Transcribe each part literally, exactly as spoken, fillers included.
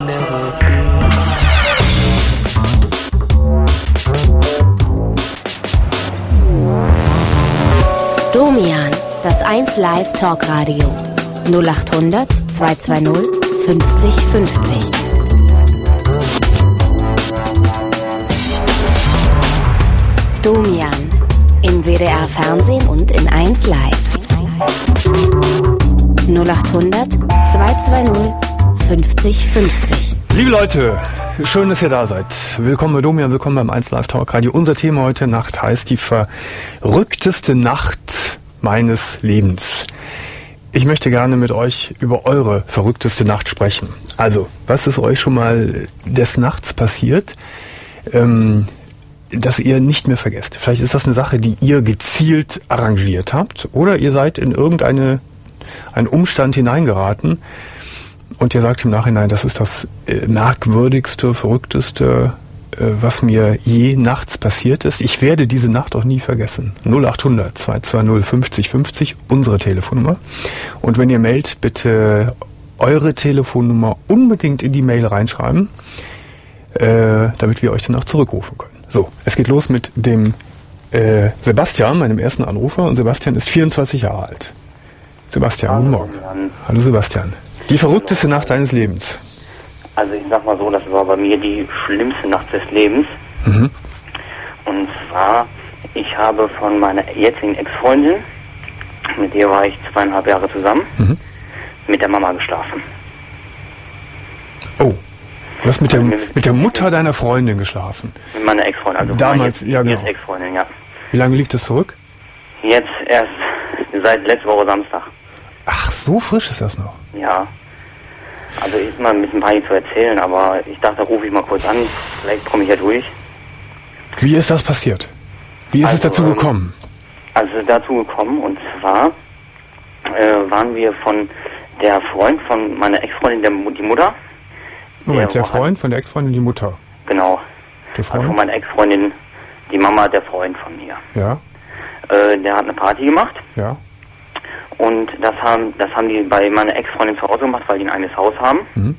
Domian, das eins Live Talkradio. null acht hundert zweihundertzweißig fünfzig fünfzig. Domian, im W D R Fernsehen und in eins Live. null acht hundert zweihundertzweißig fünfzig fünfzig. Liebe Leute, schön, dass ihr da seid. Willkommen bei Domian, willkommen beim eins Live Talk Radio. Unser Thema heute Nacht heißt die verrückteste Nacht meines Lebens. Ich möchte gerne mit euch über eure verrückteste Nacht sprechen. Also, was ist euch schon mal des Nachts passiert, ähm, dass ihr nicht mehr vergesst? Vielleicht ist das eine Sache, die ihr gezielt arrangiert habt, oder ihr seid in irgendeine einen Umstand hineingeraten und ihr sagt im Nachhinein, das ist das äh, merkwürdigste, verrückteste, äh, was mir je nachts passiert ist. Ich werde diese Nacht auch nie vergessen. null acht hundert zweihundertzweißig fünfzig fünfzig, unsere Telefonnummer. Und wenn ihr mailt, bitte eure Telefonnummer unbedingt in die Mail reinschreiben, äh, damit wir euch dann auch zurückrufen können. So, es geht los mit dem äh, Sebastian, meinem ersten Anrufer. Und Sebastian ist vierundzwanzig Jahre alt. Sebastian, guten Morgen. Hallo Sebastian. Die verrückteste Nacht deines Lebens. Also ich sag mal so, das war bei mir die schlimmste Nacht des Lebens. Mhm. Und zwar, ich habe von meiner jetzigen Ex-Freundin, mit der war ich zweieinhalb Jahre zusammen, mhm. mit der Mama geschlafen. Oh, du hast mit der, mit der Mutter deiner Freundin geschlafen? Mit meiner Ex-Freundin, also damals, meine ja genau. Jetzt Ex-Freundin, ja. Wie lange liegt das zurück? Jetzt erst seit letzter Woche Samstag. Ach, so frisch ist das noch? Ja. Also ist mal ein bisschen peinlich zu erzählen, aber ich dachte, rufe ich mal kurz an, vielleicht komme ich ja durch. Wie ist das passiert? Wie ist also, es dazu gekommen? Also dazu gekommen, und zwar äh, waren wir von der Freund von meiner Ex-Freundin, der, die Mutter. Moment, der, der Freund von der Ex-Freundin, die Mutter? Genau. Der Freund? Also von meiner Ex-Freundin, die Mama, der Freund von mir. Ja. Äh, der hat eine Party gemacht. Ja. Und das haben das haben die bei meiner Ex-Freundin zu Hause gemacht, weil die ein eigenes Haus haben. Mhm.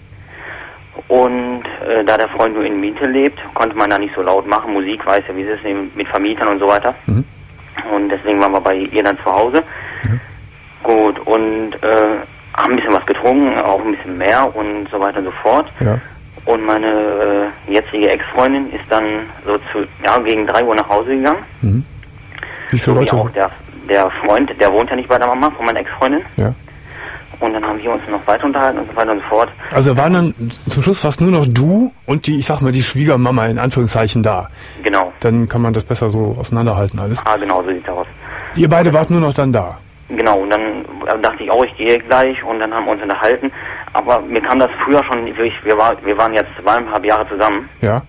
Und äh, da der Freund nur in Miete lebt, konnte man da nicht so laut machen. Musik, weiß ja, wie es ist, mit Vermietern und so weiter. Mhm. Und deswegen waren wir bei ihr dann zu Hause. Mhm. Gut, und äh, haben ein bisschen was getrunken, auch ein bisschen mehr und so weiter und so fort. Ja. Und meine äh, jetzige Ex-Freundin ist dann so zu, ja, gegen drei Uhr nach Hause gegangen. Mhm. Wie viele so Leute? Wie auch der, der Freund, der wohnt ja nicht bei der Mama von meiner Ex-Freundin. Ja. Und dann haben wir uns noch weiter unterhalten und so weiter und so fort. Also waren dann zum Schluss fast nur noch du und die, ich sag mal, die Schwiegermama in Anführungszeichen da. Genau. Dann kann man das besser so auseinanderhalten alles. Ah, genau, so sieht's aus. Ihr beide wart nur noch dann da? Genau, und dann dachte ich auch, ich gehe gleich, und dann haben wir uns unterhalten. Aber mir kam das früher schon, ich, wir, war, wir waren jetzt zweieinhalb Jahre zusammen. Ja.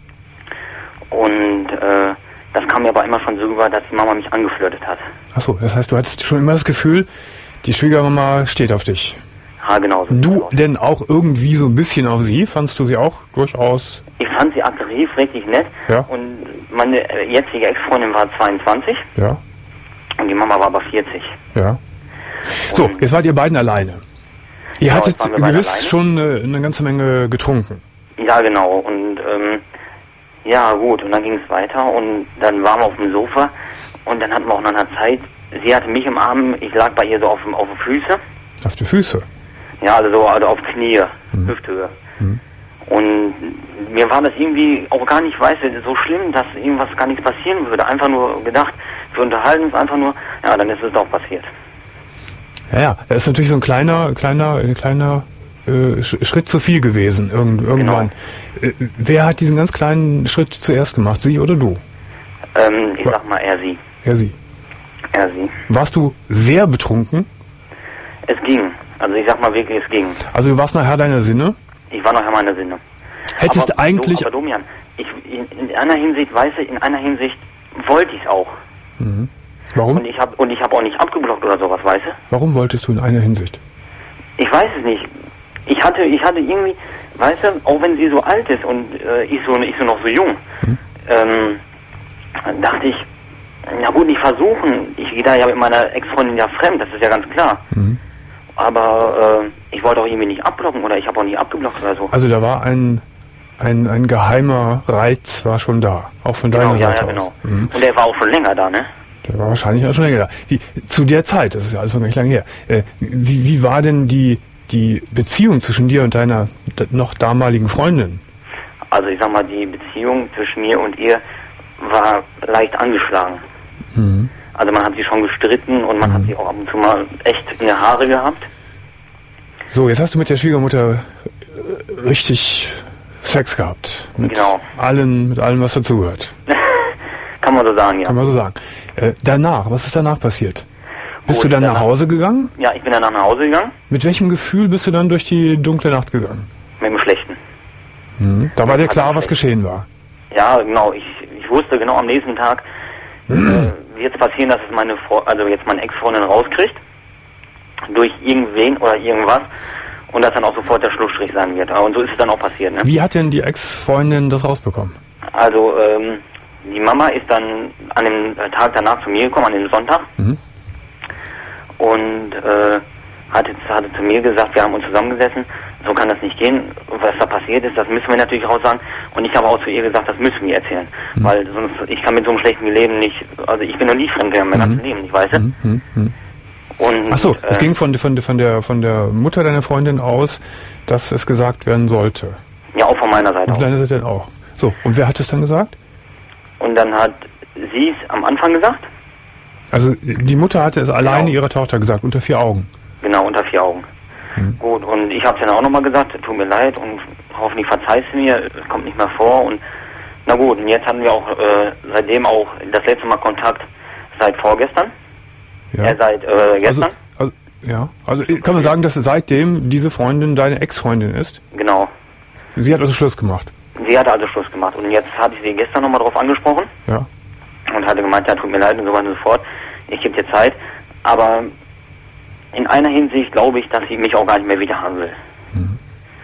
Und äh, das kam mir aber immer schon so rüber, dass die Mama mich angeflirtet hat. Achso, das heißt, du hattest schon immer das Gefühl, die Schwiegermama steht auf dich. Ja, genau. So du denn auch irgendwie so ein bisschen auf sie? Fandst du sie auch durchaus? Ich fand sie attraktiv, richtig nett. Ja. Und meine jetzige Ex-Freundin war zweiundzwanzig. Ja. Und die Mama war aber vierzig. Ja. So, und jetzt wart ihr beiden alleine. Ihr genau, hattet gewiss schon eine, eine ganze Menge getrunken. Ja, genau. Und ähm, ja, gut. Und dann ging es weiter. Und dann waren wir auf dem Sofa. Und dann hatten wir auch noch eine Zeit. Sie hatte mich im Arm. Ich lag bei ihr so auf, auf den Füße. Auf die Füße? Ja, also so also auf Knie, mhm. Hüfthöhe. Mhm. Und mir war das irgendwie auch gar nicht, weißt du, so schlimm, dass irgendwas gar nichts passieren würde. Einfach nur gedacht, wir unterhalten uns einfach nur. Ja, dann ist es doch passiert. Ja, ja, das ist natürlich so ein kleiner, kleiner, ein kleiner äh, Schritt zu viel gewesen, irgend, irgendwann. Genau. Äh, wer hat diesen ganz kleinen Schritt zuerst gemacht, sie oder du? Ähm, ich sag mal, er sie. Er sie. Er sie. Warst du sehr betrunken? Es ging. Also ich sag mal wirklich, es ging. Also du warst nachher deiner Sinne? Ich war nachher meiner Sinne. Hättest aber, eigentlich... Aber Domian, ich, in, in einer Hinsicht, weißt du, in einer Hinsicht wollte ich es auch. Mhm. Warum? Und ich habe und ich habe auch nicht abgeblockt oder sowas, weißt du? Warum wolltest du in einer Hinsicht? Ich weiß es nicht. Ich hatte, ich hatte irgendwie, weißt du, auch wenn sie so alt ist und äh, ich so, ich so noch so jung, mhm. ähm, dachte ich, na gut, nicht versuchen. Ich gehe da ja mit meiner Ex-Freundin ja fremd, das ist ja ganz klar. Mhm. aber äh, ich wollte auch irgendwie nicht abblocken oder ich habe auch nicht abgeblockt oder so. Also da war ein, ein, ein geheimer Reiz war schon da, auch von genau, deiner ja, Seite ja, genau. aus. Mhm. Und der war auch schon länger da, ne? Der war wahrscheinlich auch schon länger da. Wie, zu der Zeit, das ist ja alles noch gar nicht lange her, äh, wie, wie war denn die, die Beziehung zwischen dir und deiner d- noch damaligen Freundin? Also ich sag mal, die Beziehung zwischen mir und ihr war leicht angeschlagen. Mhm. Also man hat sie schon gestritten und man Mhm. hat sie auch ab und zu mal echt in die Haare gehabt. So, jetzt hast du mit der Schwiegermutter äh, richtig Sex gehabt. Mit Genau. allen, mit allem, was dazugehört. Kann man so sagen, ja. Kann man so sagen. Äh, danach, was ist danach passiert? Bist Gut, du dann nach danach- Hause gegangen? Ja, ich bin dann nach Hause gegangen Mit welchem Gefühl bist du dann durch die dunkle Nacht gegangen? mit dem Schlechten. Mhm. Da war dir klar, was schlecht. geschehen war. Ja, genau. Ich, ich wusste genau am nächsten Tag, äh, wird es passieren, dass es meine Fre also jetzt meine Ex-Freundin rauskriegt. Durch irgendwen oder irgendwas. Und dass dann auch sofort der Schlussstrich sein wird. Und so ist es dann auch passiert, ne? Wie hat denn die Ex-Freundin das rausbekommen? Also, ähm, die Mama ist dann an dem Tag danach zu mir gekommen, an dem Sonntag. Mhm. Und äh, hatte, hatte zu mir gesagt, wir haben uns zusammengesessen, so kann das nicht gehen. Was da passiert ist, das müssen wir natürlich raus sagen. Und ich habe auch zu ihr gesagt, das müssen wir erzählen. Mhm. Weil sonst, ich kann mit so einem schlechten Leben nicht, also ich bin noch nie fremdgegangen, mein Mhm. ganzes Leben, nicht, weißt du? Mhm. Mhm. Mhm. Und, Ach so, es äh, ging von, von, von, der, von der Mutter deiner Freundin aus, dass es gesagt werden sollte. ja, auch von meiner Seite Und aus. von deiner Seite auch. So, und wer hat es dann gesagt? Und dann hat sie es am Anfang gesagt, Also die Mutter hatte es alleine Genau. ihrer Tochter gesagt, unter vier Augen. genau, unter vier Augen. Mhm. Gut, und ich habe es dann auch nochmal gesagt, tut mir leid und hoffentlich verzeihst du mir, es kommt nicht mehr vor. Und na gut, und jetzt hatten wir auch äh, seitdem auch das letzte Mal Kontakt seit vorgestern, Ja. äh, seit äh, Also, gestern. also, ja, also kann man sagen, dass seitdem diese Freundin deine Ex-Freundin ist? Genau. Sie hat also Schluss gemacht. Sie hatte also Schluss gemacht. Und jetzt hatte ich sie gestern nochmal drauf angesprochen Ja. und hatte gemeint, ja, tut mir leid und so weiter und so fort. Ich gebe dir Zeit. Aber in einer Hinsicht glaube ich, dass sie mich auch gar nicht mehr wieder haben will. Mhm.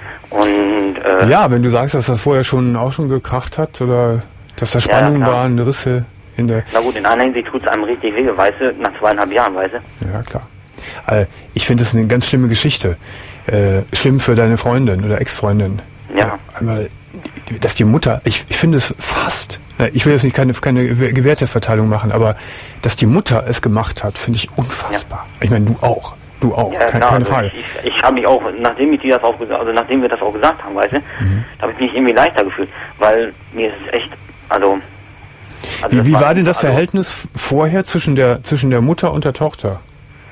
Und äh, Ja, wenn du sagst, dass das vorher schon auch schon gekracht hat oder dass da Spannungen klar. waren, Risse in der... na gut, in einer Hinsicht tut es einem richtig weh, weißt du, nach zweieinhalb Jahren, weißt du. Ja, klar. Äh, ich finde das eine ganz schlimme Geschichte. Äh, schlimm für deine Freundin oder Ex-Freundin. Ja. Äh, einmal, die- dass die Mutter, ich, ich finde es fast, äh, ich will jetzt nicht keine, keine Gewerteverteilung machen, aber dass die Mutter es gemacht hat, finde ich unfassbar. Ich meine, du auch. Du auch, Ja, keine, klar, keine also Frage. ich, ich, ich habe mich auch, nachdem ich dir das auch gesagt, also nachdem wir das auch gesagt haben, weißt du, Mhm. da habe ich mich irgendwie leichter gefühlt, weil mir ist es echt, also, also Wie, das wie war denn das also, Verhältnis vorher zwischen der, zwischen der Mutter und der Tochter?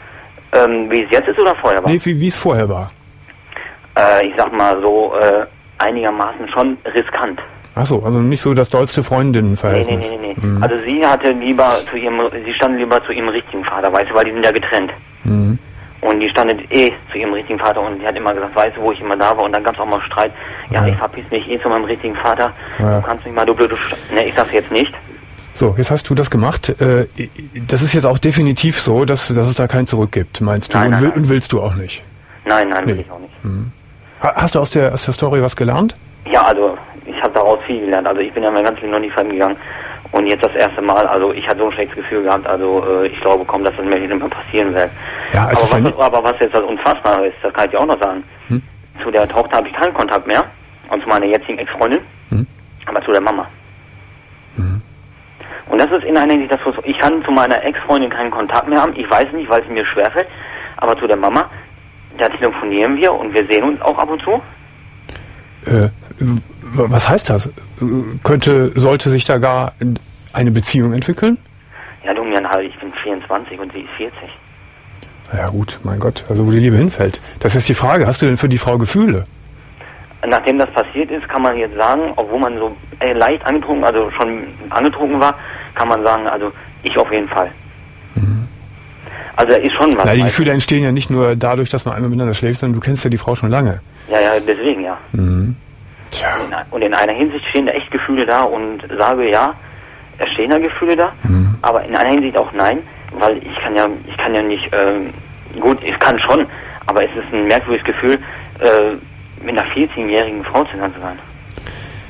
Ähm, wie es jetzt ist oder vorher war? Nee, wie, wie es vorher war. Äh, ich sag mal so, äh, einigermaßen schon riskant. Achso, also nicht so das dollste Nee, nee, Freundinnenverhältnis. nee, nee, nee. Mhm. Also sie hatte lieber zu ihrem, sie stand lieber zu ihrem richtigen Vater, weißt du, weil die sind ja getrennt. Mhm. Und die stand eh zu ihrem richtigen Vater und die hat immer gesagt, weißt du, wo ich immer da war, und dann gab es auch mal Streit, ja, Ja. ich verpiss mich eh zu meinem richtigen Vater, Ja. du kannst mich mal, du blöde Sch ne, ich sag's jetzt nicht. So, jetzt hast du das gemacht. Äh, Das ist jetzt auch definitiv so, dass, dass es da kein Zurück gibt, meinst du? Nein, und, nein, will, nein. und willst du auch nicht? Nein, nein, will Nee. ich auch nicht. Ha- Hast du aus der, aus der Story was gelernt? Ja, also ich habe daraus viel gelernt. Also ich bin ja mein ganzes Leben noch nie fremd gegangen. Und jetzt das erste Mal, also ich hatte so ein schlechtes Gefühl gehabt, also äh, ich glaube kaum, dass das mir wieder mal passieren wird. Ja, also aber, verli- was, aber was jetzt das Unfassbare ist, das kann ich dir auch noch sagen. Hm? Zu der Tochter habe ich keinen Kontakt mehr. Und zu meiner jetzigen Ex-Freundin. Hm? Aber zu der Mama. Mhm. Und das ist in einer Hinsicht das, was ich kann zu meiner Ex-Freundin keinen Kontakt mehr haben. Ich weiß nicht, weil es mir schwerfällt. Aber zu der Mama, da telefonieren wir und wir sehen uns auch ab und zu. Äh, w- was heißt das? Äh, Könnte, sollte sich da gar eine Beziehung entwickeln? Ja, du, mir halt, ich bin vierundzwanzig und sie ist vierzig. Ja gut, mein Gott, also wo die Liebe hinfällt. Das ist die Frage, hast du denn für die Frau Gefühle? Nachdem das passiert ist, kann man jetzt sagen, obwohl man so äh, leicht angetrunken, also schon angetrunken war, kann man sagen, also ich auf jeden Fall. Mhm. Also da ist schon was. Na, die weißt Gefühle entstehen ja nicht nur dadurch, dass man einmal miteinander schläft, sondern du kennst ja die Frau schon lange. du? Ja, ja, deswegen ja. Mhm. Tja. In ein- Und in einer Hinsicht stehen da echt Gefühle da und sage ja, es stehen da Gefühle da, Mhm. aber in einer Hinsicht auch nein, weil ich kann ja, ich kann ja nicht, ähm, gut, ich kann schon, aber es ist ein merkwürdiges Gefühl, äh, mit einer vierzehnjährigen Frau zusammen zu sein.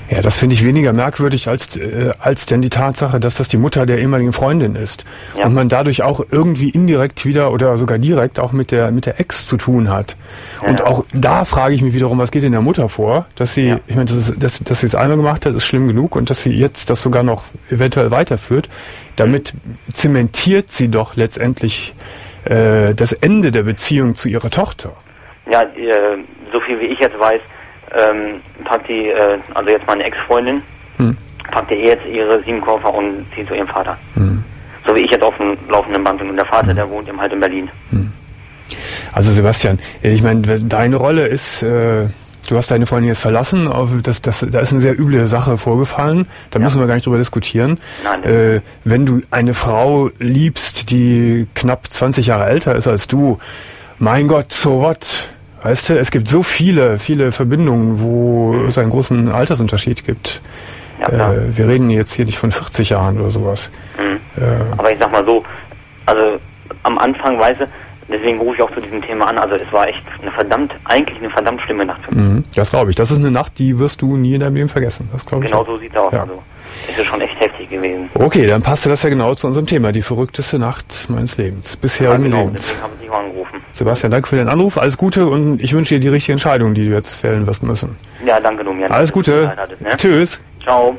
Ja, das finde ich weniger merkwürdig als äh, als denn die Tatsache, dass das die Mutter der ehemaligen Freundin ist. Ja. Und man dadurch auch irgendwie indirekt wieder oder sogar direkt auch mit der mit der Ex zu tun hat. Ja, und auch da frage ich mich wiederum, was geht in der Mutter vor, dass sie, ja. ich meine, das ist, dass, dass sie es einmal gemacht hat, ist schlimm genug, und dass sie jetzt das sogar noch eventuell weiterführt. Damit zementiert sie doch letztendlich äh, das Ende der Beziehung zu ihrer Tochter. Ja, äh, so viel wie ich jetzt weiß, ähm, packt die, äh, also jetzt meine Ex-Freundin, hm. packt ihr jetzt ihre sieben Koffer und zieht zu ihrem Vater. Hm. So wie ich jetzt auf dem laufenden Band bin. Und der Vater, hm. der wohnt eben halt in Berlin. Hm. Also Sebastian, ich meine, deine Rolle ist, äh, du hast deine Freundin jetzt verlassen, das, das, da ist eine sehr üble Sache vorgefallen, da ja. müssen wir gar nicht drüber diskutieren. Nein, äh, wenn du eine Frau liebst, die knapp zwanzig Jahre älter ist als du, mein Gott, so what? Weißt du, es gibt so viele, viele Verbindungen, wo mhm. es einen großen Altersunterschied gibt. Ja, äh, wir reden jetzt hier nicht von vierzig Jahren oder sowas. Mhm. Äh, Aber ich sag mal so, also am Anfang, weißt du, deswegen rufe ich auch zu diesem Thema an, also es war echt eine verdammt, eigentlich eine verdammt schlimme Nacht für mich. Mhm. Das glaube ich. Das ist eine Nacht, die wirst du nie in deinem Leben vergessen. Das glaube ich. Genau auch. So sieht es aus. Ja. Also es ist schon echt heftig gewesen. Okay, dann passte das ja genau zu unserem Thema, die verrückteste Nacht meines Lebens, bisherigen ja, genau, Lebens. Deswegen habe ich dich auch angerufen. Sebastian, danke für den Anruf, alles Gute, und ich wünsche dir die richtige Entscheidung, die du jetzt fällen wirst müssen. Ja, danke, Domian. Alles Gute. Hattest, ne? Tschüss. Ciao.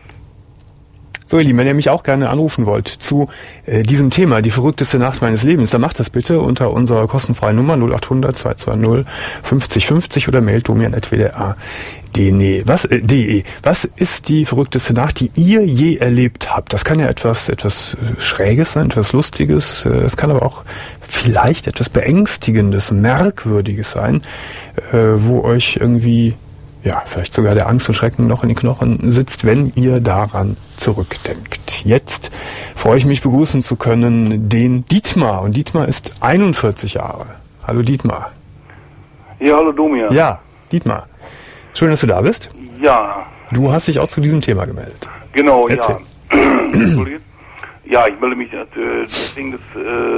So, ihr Lieben, wenn ihr mich auch gerne anrufen wollt zu äh, diesem Thema, die verrückteste Nacht meines Lebens, dann macht das bitte unter unserer kostenfreien Nummer null acht hundert zwei zwei null fünfzig fünfzig oder mailt domian at w d r punkt d e. Was, äh, de. Was ist die verrückteste Nacht, die ihr je erlebt habt? Das kann ja etwas, etwas Schräges sein, etwas Lustiges. Äh, es kann aber auch vielleicht etwas Beängstigendes, Merkwürdiges sein, äh, wo euch irgendwie ja, vielleicht sogar der Angst und Schrecken noch in den Knochen sitzt, wenn ihr daran zurückdenkt. Jetzt freue ich mich, begrüßen zu können den Dietmar. Und Dietmar ist einundvierzig Jahre. Hallo Dietmar. Ja, hallo Domian. Ja, Dietmar. Schön, dass du da bist. Ja. Du hast dich auch zu diesem Thema gemeldet. Genau, Erzähl. ja. Ja, ich melde mich, äh, deswegen, das,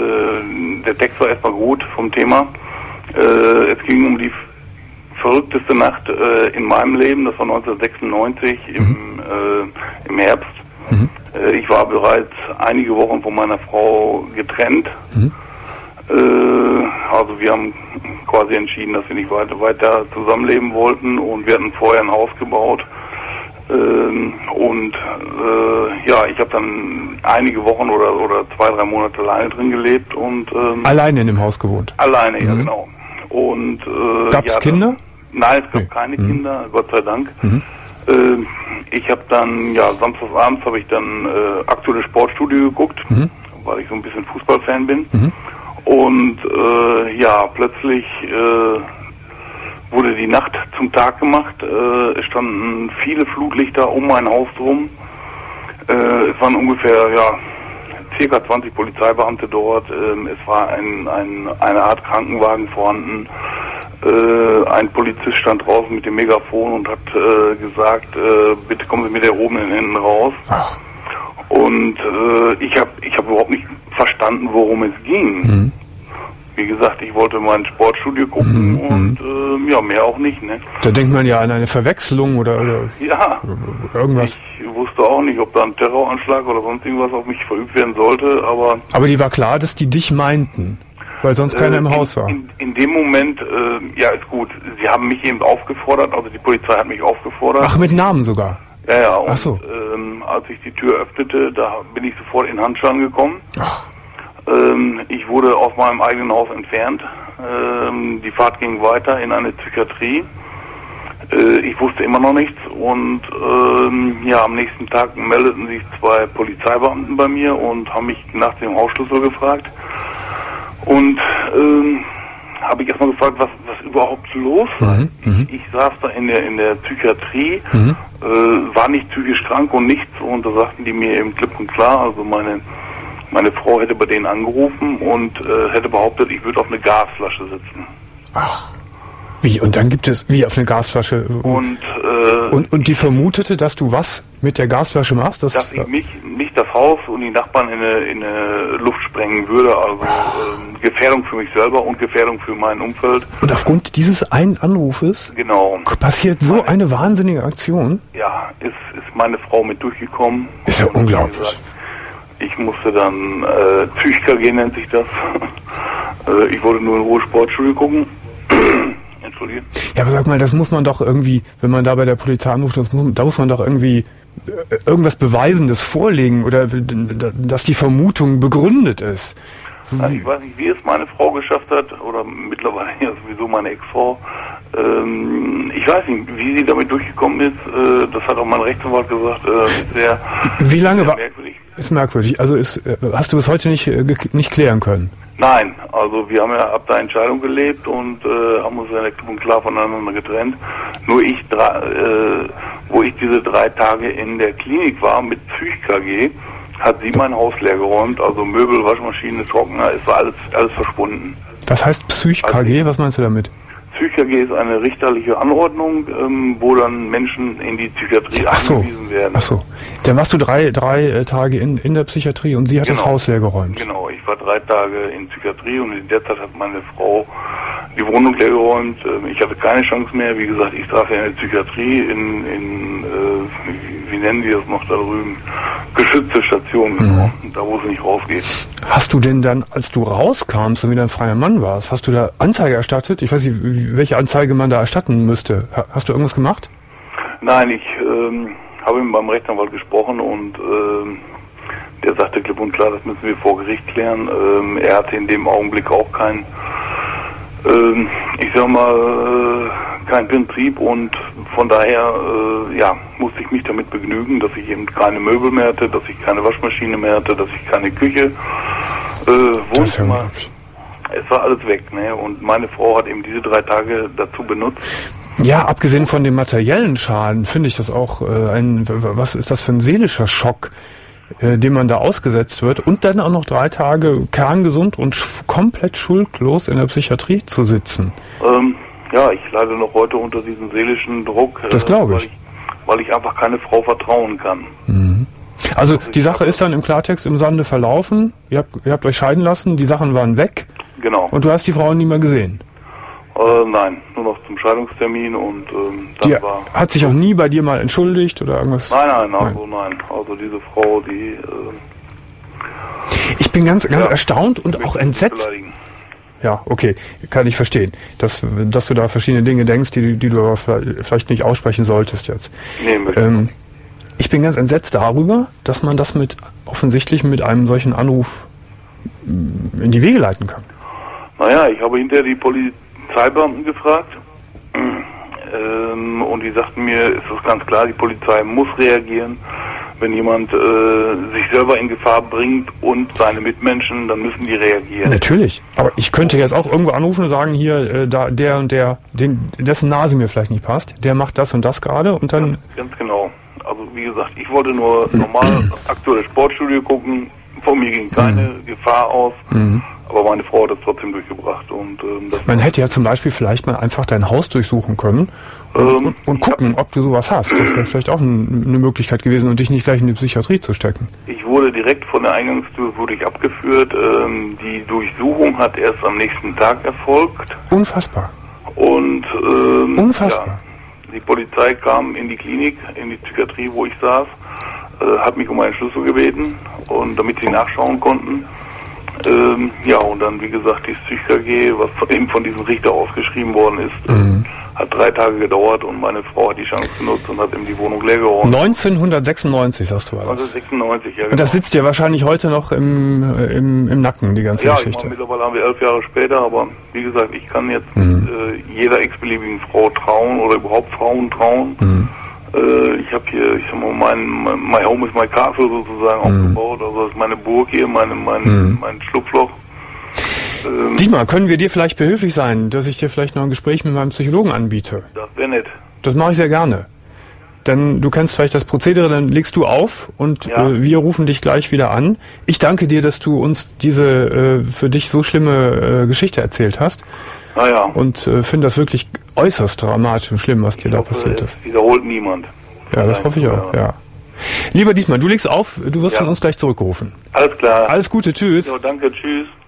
äh, der Text war erstmal gut vom Thema. Äh, es ging um die verrückteste Nacht äh, in meinem Leben, das war neunzehnhundertsechsundneunzig im, mhm. äh, im Herbst. Mhm. Äh, ich war bereits einige Wochen von meiner Frau getrennt. Mhm. Äh, also wir haben quasi entschieden, dass wir nicht weiter, weiter zusammenleben wollten, und wir hatten vorher ein Haus gebaut. Äh, und äh, ja, ich habe dann einige Wochen oder, oder zwei, drei Monate alleine drin gelebt. Und ähm, alleine in dem Haus gewohnt? Alleine, mhm. ja genau. Und äh, gab es ja, Kinder? Nein, es gab nee. keine mhm. Kinder, Gott sei Dank. Mhm. Äh, ich habe dann, ja, samstagsabends habe ich dann äh, aktuelles Sportstudio geguckt, mhm. weil ich so ein bisschen Fußballfan bin. Mhm. Und äh, ja, plötzlich äh, wurde die Nacht zum Tag gemacht. Äh, es standen viele Flutlichter um mein Haus drum. Äh, es waren ungefähr, ja, circa zwanzig Polizeibeamte dort. Ähm, es war ein, ein, eine Art Krankenwagen vorhanden. Äh, ein Polizist stand draußen mit dem Megafon und hat äh, gesagt, äh, bitte kommen Sie mit der erhobenen Händen raus. Ach. Und äh, ich habe ich hab überhaupt nicht verstanden, worum es ging. Mhm. Wie gesagt, ich wollte mein Sportstudio gucken mhm. und äh, ja, mehr auch nicht. Ne? Da denkt man ja an eine Verwechslung oder, oder ja, irgendwas. Ich wusste auch nicht, ob da ein Terroranschlag oder sonst irgendwas auf mich verübt werden sollte, aber... Aber die war klar, dass die dich meinten, weil sonst keiner äh, im in, Haus war. In, in dem Moment, äh, ja, ist gut. Sie haben mich eben aufgefordert, also die Polizei hat mich aufgefordert. Ach, mit Namen sogar? Ja, ja. Und, Ach so. ähm, als ich die Tür öffnete, da bin ich sofort in Handschellen gekommen. Ach. Ähm, ich wurde aus meinem eigenen Haus entfernt. Ähm, die Fahrt ging weiter in eine Psychiatrie. Äh, ich wusste immer noch nichts und ähm, ja, am nächsten Tag meldeten sich zwei Polizeibeamten bei mir und haben mich nach dem Hausschlüssel gefragt. Und ähm, habe ich erstmal gefragt, was, was überhaupt los sei. Mhm, ich, ich saß da in der in der Psychiatrie, mhm. äh, war nicht psychisch krank und nichts, und da sagten die mir eben klipp und klar, also meine meine Frau hätte bei denen angerufen und äh, hätte behauptet, ich würde auf eine Gasflasche sitzen. Ach. Wie? Und dann gibt es, wie auf eine Gasflasche? Und, äh, und, und die vermutete, dass du was mit der Gasflasche machst? Dass, dass ich mich, nicht das Haus und die Nachbarn in eine, in eine Luft sprengen würde, also ähm, Gefährdung für mich selber und Gefährdung für mein Umfeld. Und aufgrund dieses einen Anrufes genau. passiert so meine, eine wahnsinnige Aktion? Ja, ist, ist meine Frau mit durchgekommen. Ist ja unglaublich. Gesagt, ich musste dann, äh, Psych-K G nennt sich das. äh, ich wollte nur in Ruhe Sportschule gucken. Entschuldige. Ja, aber sag mal, das muss man doch irgendwie, wenn man da bei der Polizei anruft, das muss, da muss man doch irgendwie irgendwas Beweisendes vorlegen oder dass die Vermutung begründet ist. Also ich weiß nicht, wie es meine Frau geschafft hat, oder mittlerweile ja sowieso meine Ex-Frau. Ähm, ich weiß nicht, wie sie damit durchgekommen ist. Äh, das hat auch mein Rechtsanwalt gesagt. Äh, ist sehr, wie lange sehr war? Merkwürdig. Ist merkwürdig. Also ist, hast du bis heute nicht, nicht klären können? Nein, also wir haben ja ab der Entscheidung gelebt und äh, haben uns ja klipp und klar voneinander getrennt. Nur ich, drei, äh, wo ich diese drei Tage in der Klinik war mit Psych-K G, hat sie mein Haus leer geräumt, also Möbel, Waschmaschine, Trockner, es war alles, alles verschwunden. Was heißt Psych-K G? Was meinst du damit? Psych-K G ist eine richterliche Anordnung, ähm, wo dann Menschen in die Psychiatrie Ach so. eingewiesen werden. Ach so. Dann warst du drei, drei äh, Tage in, in der Psychiatrie und sie hat Genau. das Haus leer geräumt. Genau, ich war drei Tage in Psychiatrie und in der Zeit hat meine Frau die Wohnung leer geräumt. Ähm, ich hatte keine Chance mehr. Wie gesagt, ich traf ja in der Psychiatrie in, in äh, wie, wie nennen die das noch da drüben? Geschützte Station, genau. Mhm. Da wo es nicht rausgeht. Hast du denn dann, als du rauskam und wieder ein freier Mann warst, hast du da Anzeige erstattet? Ich weiß nicht, welche Anzeige man da erstatten müsste. Hast du irgendwas gemacht? Nein, ich ähm, habe mit meinem Rechtsanwalt gesprochen und ähm, der sagte klipp und klar, das müssen wir vor Gericht klären. Ähm, er hatte in dem Augenblick auch kein, ähm, ich sag mal, äh, kein Prinzip und von daher äh, ja, musste ich mich damit begnügen, dass ich eben keine Möbel mehr hatte, dass ich keine Waschmaschine mehr hatte, dass ich keine Küche, äh, Wohnzimmer. Es war alles weg, ne? Und meine Frau hat eben diese drei Tage dazu benutzt. Ja, abgesehen von dem materiellen Schaden finde ich das auch äh, ein, was ist das für ein seelischer Schock, äh, dem man da ausgesetzt wird und dann auch noch drei Tage kerngesund und sch- komplett schuldlos in der Psychiatrie zu sitzen. Ähm, ja, ich leide noch heute unter diesem seelischen Druck. Das glaube ich. Weil ich. Weil ich einfach keine Frau vertrauen kann. Mhm. Also die Sache ist dann im Klartext im Sande verlaufen, ihr habt, ihr habt euch scheiden lassen, die Sachen waren weg. Genau. Und du hast die Frau nie mehr gesehen? Äh, nein, nur noch zum Scheidungstermin und ähm, dann die war... hat sich auch nie bei dir mal entschuldigt oder irgendwas? Nein, nein, also nein. nein. Also diese Frau, die... Äh, ich bin ganz, ganz ja, erstaunt und auch entsetzt. Ja, okay, kann ich verstehen, dass, dass du da verschiedene Dinge denkst, die, die du aber vielleicht nicht aussprechen solltest jetzt. Nee, ähm, ich bin ganz entsetzt darüber, dass man das mit offensichtlich mit einem solchen Anruf in die Wege leiten kann. Naja, ich habe hinterher die Polizeibeamten gefragt ähm, und die sagten mir, ist das ganz klar, die Polizei muss reagieren. Wenn jemand äh, sich selber in Gefahr bringt und seine Mitmenschen, dann müssen die reagieren. Natürlich, aber ich könnte jetzt auch irgendwo anrufen und sagen, hier, äh, da der und der, den, dessen Nase mir vielleicht nicht passt, der macht das und das gerade und dann... Ganz, ganz genau. Also wie gesagt, ich wollte nur normal aktuelle Sportstudio gucken, von mir ging keine mhm. Gefahr aus, mhm. aber meine Frau hat das trotzdem durchgebracht. Und ähm, das man hätte ja zum Beispiel vielleicht mal einfach dein Haus durchsuchen können und, ähm, und, und gucken, ob du sowas hast. Das wäre vielleicht auch ein, eine Möglichkeit gewesen und dich nicht gleich in die Psychiatrie zu stecken. Ich wurde direkt von der Eingangstür wurde ich abgeführt. Ähm, die Durchsuchung hat erst am nächsten Tag erfolgt. Unfassbar. Und ähm, Unfassbar. Ja, die Polizei kam in die Klinik, in die Psychiatrie, wo ich saß, äh, hat mich um einen Schlüssel gebeten, und damit sie nachschauen konnten. Ähm, ja, und dann, wie gesagt, die Psych-K G, was von, eben von diesem Richter ausgeschrieben worden ist, mhm. äh, hat drei Tage gedauert und meine Frau hat die Chance genutzt und hat eben die Wohnung leer geräumt. neunzehnhundertsechsundneunzig, sagst du, war das? neunzehnhundertsechsundneunzig, ja. Genau. Und das sitzt dir wahrscheinlich heute noch im, im, im Nacken, die ganze ja, Geschichte. Ja, mittlerweile haben wir elf Jahre später, aber wie gesagt, ich kann jetzt mhm. äh, jeder x-beliebigen Frau trauen oder überhaupt Frauen trauen. Mhm. Äh, ich habe hier, ich sag mal, mein, mein My Home is my Castle sozusagen mhm. aufgebaut. Also das ist meine Burg hier, meine, mein, mhm. mein Schlupfloch. Ähm, Dietmar, können wir dir vielleicht behilflich sein, dass ich dir vielleicht noch ein Gespräch mit meinem Psychologen anbiete? Das wäre nett. Das mache ich sehr gerne. Denn du kennst vielleicht das Prozedere, dann legst du auf und ja. äh, wir rufen dich gleich wieder an. Ich danke dir, dass du uns diese äh, für dich so schlimme äh, Geschichte erzählt hast. Ah ja. Und äh, finde das wirklich äußerst dramatisch und schlimm, was dir ich da hoffe, passiert ist. Wiederholt niemand. Ja, das hoffe ich auch, ja. ja. Lieber Dietmar, du legst auf, du wirst ja. von uns gleich zurückgerufen. Alles klar. Alles Gute, tschüss. Ja, danke, tschüss.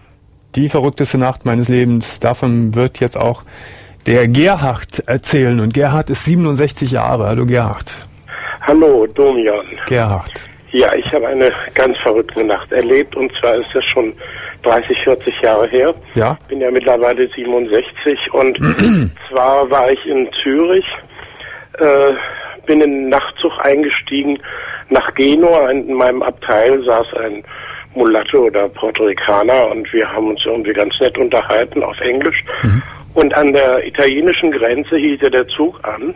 die verrückteste Nacht meines Lebens. Davon wird jetzt auch der Gerhard erzählen. Und Gerhard ist siebenundsechzig Jahre. Hallo Gerhard. Hallo Domian. Gerhard. Ja, ich habe eine ganz verrückte Nacht erlebt. Und zwar ist das schon dreißig, vierzig Jahre her. Ja. Ich bin ja mittlerweile siebenundsechzig. Und zwar war ich in Zürich, äh, bin in den Nachtzug eingestiegen nach Genua. In meinem Abteil saß ein Mulatte oder Puerto Ricaner und wir haben uns irgendwie ganz nett unterhalten auf Englisch. Mhm. Und an der italienischen Grenze hielt der Zug an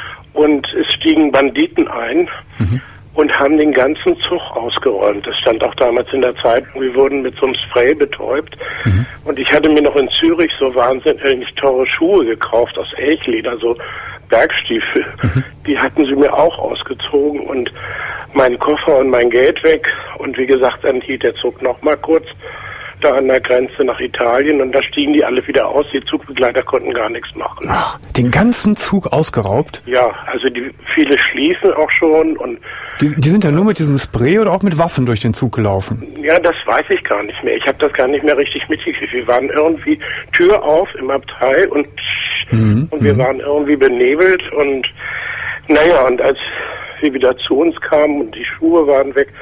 und es stiegen Banditen ein mhm. und haben den ganzen Zug ausgeräumt. Das stand auch damals in der Zeitung. Wir wurden mit so einem Spray betäubt. Mhm. Und ich hatte mir noch in Zürich so wahnsinnig teure Schuhe gekauft aus Elchleder, so Bergstiefel. Mhm. Die hatten sie mir auch ausgezogen und meinen Koffer und mein Geld weg. Und wie gesagt, dann hielt der Zug noch mal kurz da an der Grenze nach Italien und da stiegen die alle wieder aus. Die Zugbegleiter konnten gar nichts machen. Ach, den ganzen Zug ausgeraubt? Ja, also die viele schließen auch schon. Und die, die sind ja nur mit diesem Spray oder auch mit Waffen durch den Zug gelaufen? Ja, das weiß ich gar nicht mehr. Ich habe das gar nicht mehr richtig mitgekriegt. Wir waren irgendwie Tür auf im Abteil und, mhm, und wir mhm. waren irgendwie benebelt. Und naja, und als wir wieder zu uns kamen und die Schuhe waren weg,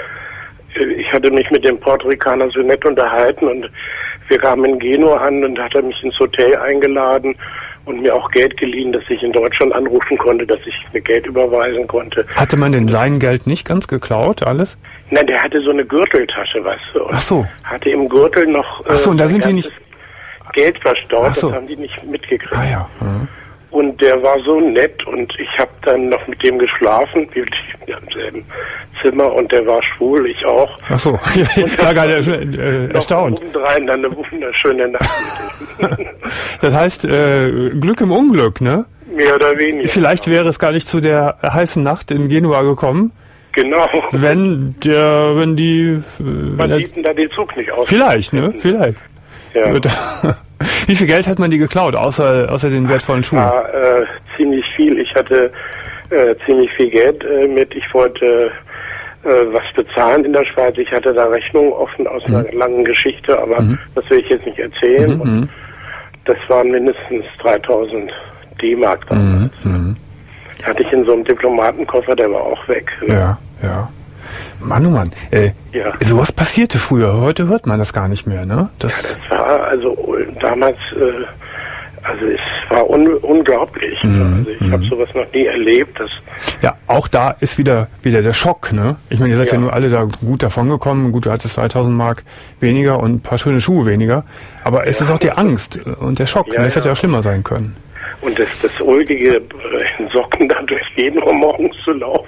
ich hatte mich mit dem Puerto Ricaner so nett unterhalten und wir kamen in Genua an und hat er mich ins Hotel eingeladen und mir auch Geld geliehen, dass ich in Deutschland anrufen konnte, dass ich mir Geld überweisen konnte. Hatte man denn sein Geld nicht ganz geklaut, alles? Nein, der hatte so eine Gürteltasche, weißt du. Ach so. Hatte im Gürtel noch Ach so, und da sind die nicht Geld verstaut, Ach so. Das haben die nicht mitgekriegt. Ah ja. Mhm. Und der war so nett und ich habe dann noch mit dem geschlafen, wir im selben Zimmer und der war schwul, ich auch. Ach so, ich war gerade äh, erstaunt. Obendrein dann eine wunderschöne Nacht mit ihm. Das heißt, äh, Glück im Unglück, ne? Mehr oder weniger. Vielleicht wäre es gar nicht zu der heißen Nacht in Genua gekommen. Genau. Wenn der, wenn die... Äh, Banditen da den Zug nicht aus. Vielleicht, ne? Vielleicht. Ja. Wie viel Geld hat man die geklaut, außer außer den wertvollen Schuhen? Ja, äh, ziemlich viel. Ich hatte äh, ziemlich viel Geld äh, mit. Ich wollte äh, was bezahlen in der Schweiz. Ich hatte da Rechnungen offen aus mhm. einer langen Geschichte, aber mhm. das will ich jetzt nicht erzählen. Mhm. Und das waren mindestens dreitausend D-Mark damals. Mhm. Hatte ich in so einem Diplomatenkoffer, der war auch weg. Ne? Ja, ja. Mann, oh Mann. Äh, ja. Sowas passierte früher. Heute hört man das gar nicht mehr, ne? Das, ja, das war also damals, äh, also es war un unglaublich. Mhm. Also ich habe sowas noch nie erlebt. Das ja, auch da ist wieder wieder der Schock, ne? Ich meine, ihr seid ja, ja nur alle da gut davon gekommen. Gut, du hattest zweitausend Mark weniger und ein paar schöne Schuhe weniger. Aber es ja, ist auch die Angst und der Schock. Ja, ne? Es hätte ja schlimmer sein können. Und das, das ulkige in Socken da durch Genua morgens zu laufen.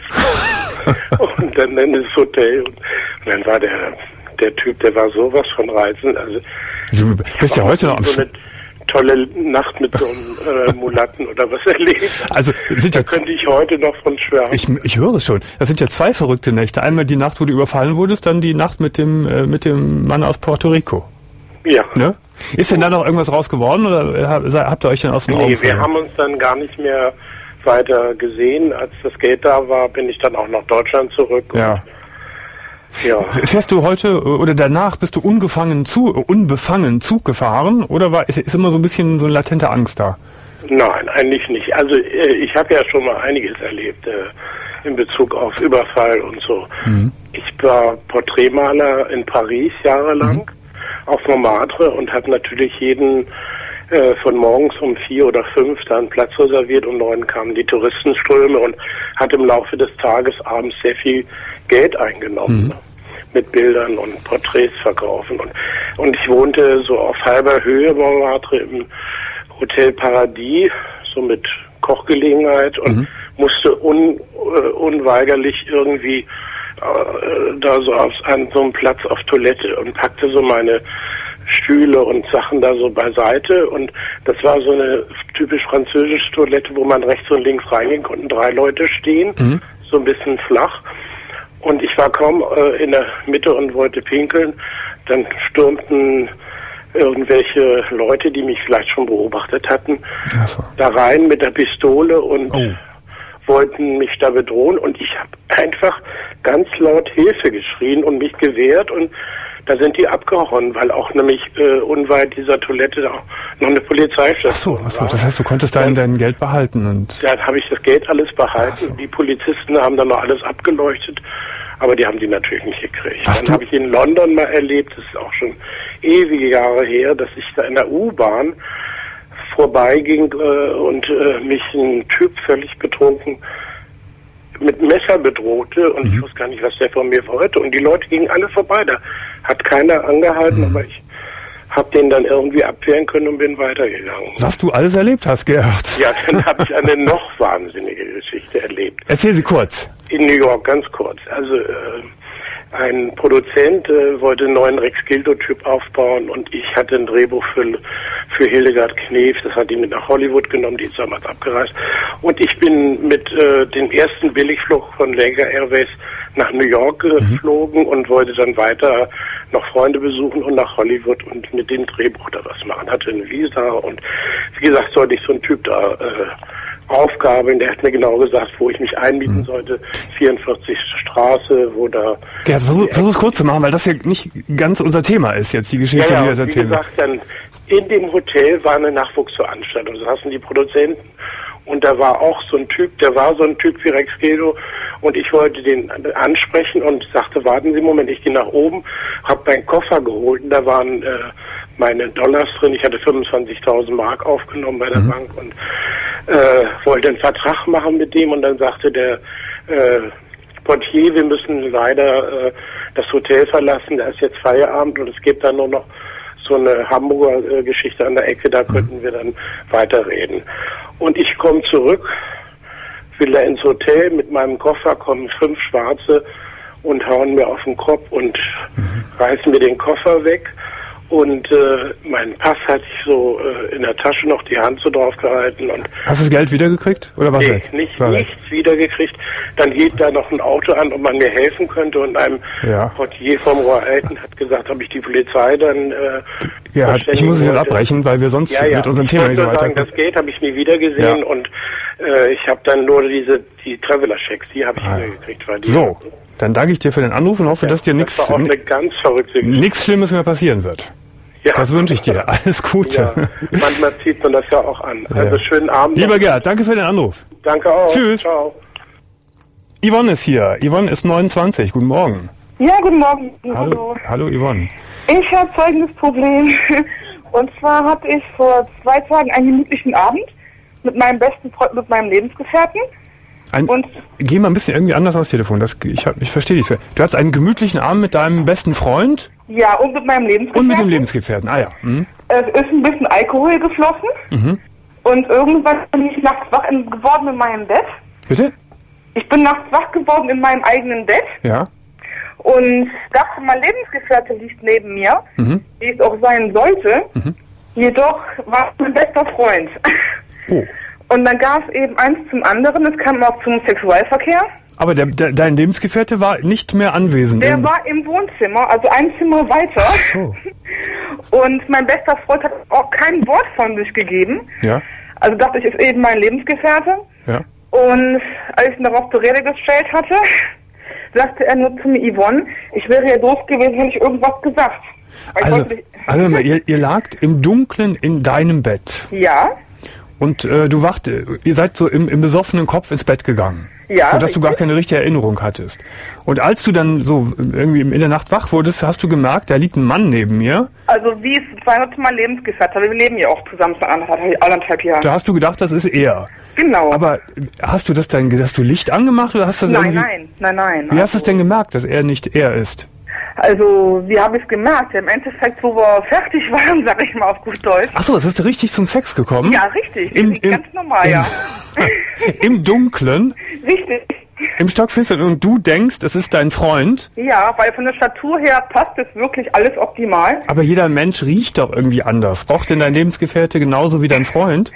Und dann in das Hotel. Und, und dann war der der Typ, der war sowas von reizend. Also, du bist ja heute noch am so eine tolle Nacht mit so einem äh, Mulatten oder was erlebt. Also sind da jetzt, könnte ich heute noch von schwärmen. Ich, ich höre es schon. Das sind ja zwei verrückte Nächte. Einmal die Nacht, wo du überfallen wurdest, dann die Nacht mit dem äh, mit dem Mann aus Puerto Rico. Ja. Ne? Ist denn da noch irgendwas raus geworden oder habt ihr euch dann aus den Augen Nee, verloren? wir haben uns dann gar nicht mehr weiter gesehen. Als das Geld da war, bin ich dann auch nach Deutschland zurück. Ja. Ja. Fährst du heute oder danach, bist du ungefangen zu, unbefangen Zug gefahren oder war, ist, ist immer so ein bisschen so eine latente Angst da? Nein, eigentlich nicht. Also ich habe ja schon mal einiges erlebt äh, in Bezug auf Überfall und so. Mhm. Ich war Porträtmaler in Paris jahrelang. Mhm. Auf Montmartre und habe natürlich jeden äh, von morgens um vier oder fünf dann Platz reserviert. Um neun kamen die Touristenströme und hat im Laufe des Tages abends sehr viel Geld eingenommen. Mhm. Mit Bildern und Porträts verkaufen. Und, und ich wohnte so auf halber Höhe Montmartre im Hotel Paradis, so mit Kochgelegenheit und mhm. musste un, äh, unweigerlich irgendwie da so auf, an so einem Platz auf Toilette und packte so meine Stühle und Sachen da so beiseite und das war so eine typisch französische Toilette, wo man rechts und links reingehen konnten, drei Leute stehen, mhm. so ein bisschen flach und ich war kaum äh, in der Mitte und wollte pinkeln, dann stürmten irgendwelche Leute, die mich vielleicht schon beobachtet hatten, so. da rein mit der Pistole und oh. wollten mich da bedrohen und ich habe einfach ganz laut Hilfe geschrien und mich gewehrt und Da sind die abgehauen, weil auch nämlich äh, unweit dieser Toilette auch noch eine Polizeistation Ach so, ach so, das heißt, du konntest dein, dein Geld behalten und... Dann habe ich das Geld alles behalten. So. Die Polizisten haben dann noch alles abgeleuchtet, aber die haben die natürlich nicht gekriegt. Hast dann habe ich in London mal erlebt, das ist auch schon ewige Jahre her, dass ich da in der U-Bahn vorbeiging äh, und äh, mich ein Typ völlig betrunken mit Messer bedrohte und mhm. ich wusste gar nicht, was der von mir wollte. Und die Leute gingen alle vorbei. Da hat keiner angehalten, mhm. aber ich habe den dann irgendwie abwehren können und bin weitergegangen. Was du alles erlebt hast, Gerhard. Ja, dann habe ich eine noch wahnsinnige Geschichte erlebt. Erzähl sie kurz. In New York, ganz kurz. Also äh, ein Produzent äh, wollte einen neuen Rex Gildo-Typ aufbauen und ich hatte ein Drehbuch für, für Hildegard Knef, das hat die mit nach Hollywood genommen, die ist damals abgereist. Und ich bin mit äh, dem ersten Billigflug von Lega Airways nach New York geflogen mhm. und wollte dann weiter noch Freunde besuchen und nach Hollywood und mit dem Drehbuch da was machen. Hatte ein Visa und wie gesagt, sollte ich so einen Typ da äh, Aufgabe, der hat mir genau gesagt, wo ich mich einmieten hm. sollte, vierundvierzig Straße, wo da... Gerhard, versuch, versuch's kurz zu machen, weil das ja nicht ganz unser Thema ist jetzt, die Geschichte, ja, ja, die wir jetzt erzählen. Wie gesagt, dann in dem Hotel war eine Nachwuchsveranstaltung, da saßen die Produzenten und da war auch so ein Typ, der war so ein Typ wie Rex Gildo und ich wollte den ansprechen und sagte, warten Sie einen Moment, ich gehe nach oben, habe meinen Koffer geholt und da waren äh, meine Dollars drin, ich hatte fünfundzwanzigtausend Mark aufgenommen bei der mhm. Bank und äh, wollte einen Vertrag machen mit dem und dann sagte der äh, Portier, wir müssen leider äh, das Hotel verlassen, da ist jetzt Feierabend und es gibt dann nur noch so eine Hamburger äh, Geschichte an der Ecke, da könnten wir dann weiterreden. Und ich komme zurück, will da ins Hotel, mit meinem Koffer kommen fünf Schwarze und hauen mir auf den Kopf und mhm. reißen mir den Koffer weg. Und äh, meinen Pass hatte ich so äh, in der Tasche noch, die Hand so drauf gehalten. Und hast du das Geld wiedergekriegt? Oder was? Nee, nicht, war nichts weg? Wiedergekriegt. Dann geht da noch ein Auto an, ob man mir helfen könnte. Und einem ja. Portier vom Rohralten hat gesagt, ob ich die Polizei dann... Äh, ja, ich muss es jetzt abbrechen, weil wir sonst ja, ja. mit unserem Thema nicht so weiterkommen. Das Geld habe ich nie wieder gesehen ja. und äh, ich habe dann nur diese die Traveler-Checks, die habe ich ah. wiedergekriegt. Weil die so, dann danke ich dir für den Anruf und hoffe, ja, dass dir nichts nichts Schlimmes mehr passieren wird. Ja. Das wünsche ich dir. Alles Gute. Ja, manchmal zieht man das ja auch an. Also ja. schönen Abend. Lieber Gerd, danke für den Anruf. Danke auch. Tschüss. Ciao. Yvonne ist hier. Yvonne ist neunundzwanzig. Guten Morgen. Ja, guten Morgen. Hallo, hallo Yvonne. Ich habe folgendes Problem. Und zwar hatte ich vor zwei Tagen einen gemütlichen Abend mit meinem besten Freund, mit meinem Lebensgefährten. Ein, und geh mal ein bisschen irgendwie anders ans Telefon. Das, ich hab, ich verstehe dich. Du hast einen gemütlichen Abend mit deinem besten Freund? Ja, und mit meinem Lebensgefährten. Und mit dem Lebensgefährten, ah ja. Mhm. Es ist ein bisschen Alkohol geflossen. Mhm. Und irgendwann bin ich nachts wach in, geworden in meinem Bett. Bitte? Ich bin nachts wach geworden in meinem eigenen Bett. Ja. Und dachte, mein Lebensgefährte liegt neben mir, mhm. wie es auch sein sollte. Mhm. Jedoch war es mein bester Freund. Oh. Und dann gab es eben eins zum anderen, es kam auch zum Sexualverkehr. Aber der, der, dein Lebensgefährte war nicht mehr anwesend? Der war im Wohnzimmer, also ein Zimmer weiter. Ach so. Und mein bester Freund hat auch kein Wort von sich gegeben. Ja. Also dachte ich, ist eben mein Lebensgefährte. Ja. Und als ich ihn darauf zur Rede gestellt hatte, sagte er nur zu mir, Yvonne, ich wäre ja doof gewesen, hätte ich irgendwas gesagt. Also, also mal, ihr, ihr lagt im Dunkeln in deinem Bett. Ja. Und äh, du wacht, ihr seid so im, im besoffenen Kopf ins Bett gegangen. Ja. Sodass du gar keine richtige Erinnerung hattest. Und als du dann so irgendwie in der Nacht wach wurdest, hast du gemerkt, da liegt ein Mann neben mir. Also wie es war mein Lebensgefährte, wir leben ja auch zusammen seit anderthalb, anderthalb Jahren. Da hast du gedacht, das ist er. Genau. Aber hast du das dann, hast du Licht angemacht oder hast du das nein, irgendwie... Nein, nein, nein, nein. Wie also, hast du es denn gemerkt, dass er nicht er ist? Also, wie habe ich es gemerkt? Im Endeffekt, wo wir fertig waren, sag ich mal auf gut Deutsch. Ach so, es ist richtig zum Sex gekommen? Ja, richtig. Im, im, ganz normal, im, ja. Im Dunkeln? Richtig. Im Stockfinstern und du denkst, es ist dein Freund? Ja, weil von der Statur her passt es wirklich alles optimal. Aber jeder Mensch riecht doch irgendwie anders. Roch denn dein Lebensgefährte genauso wie dein Freund?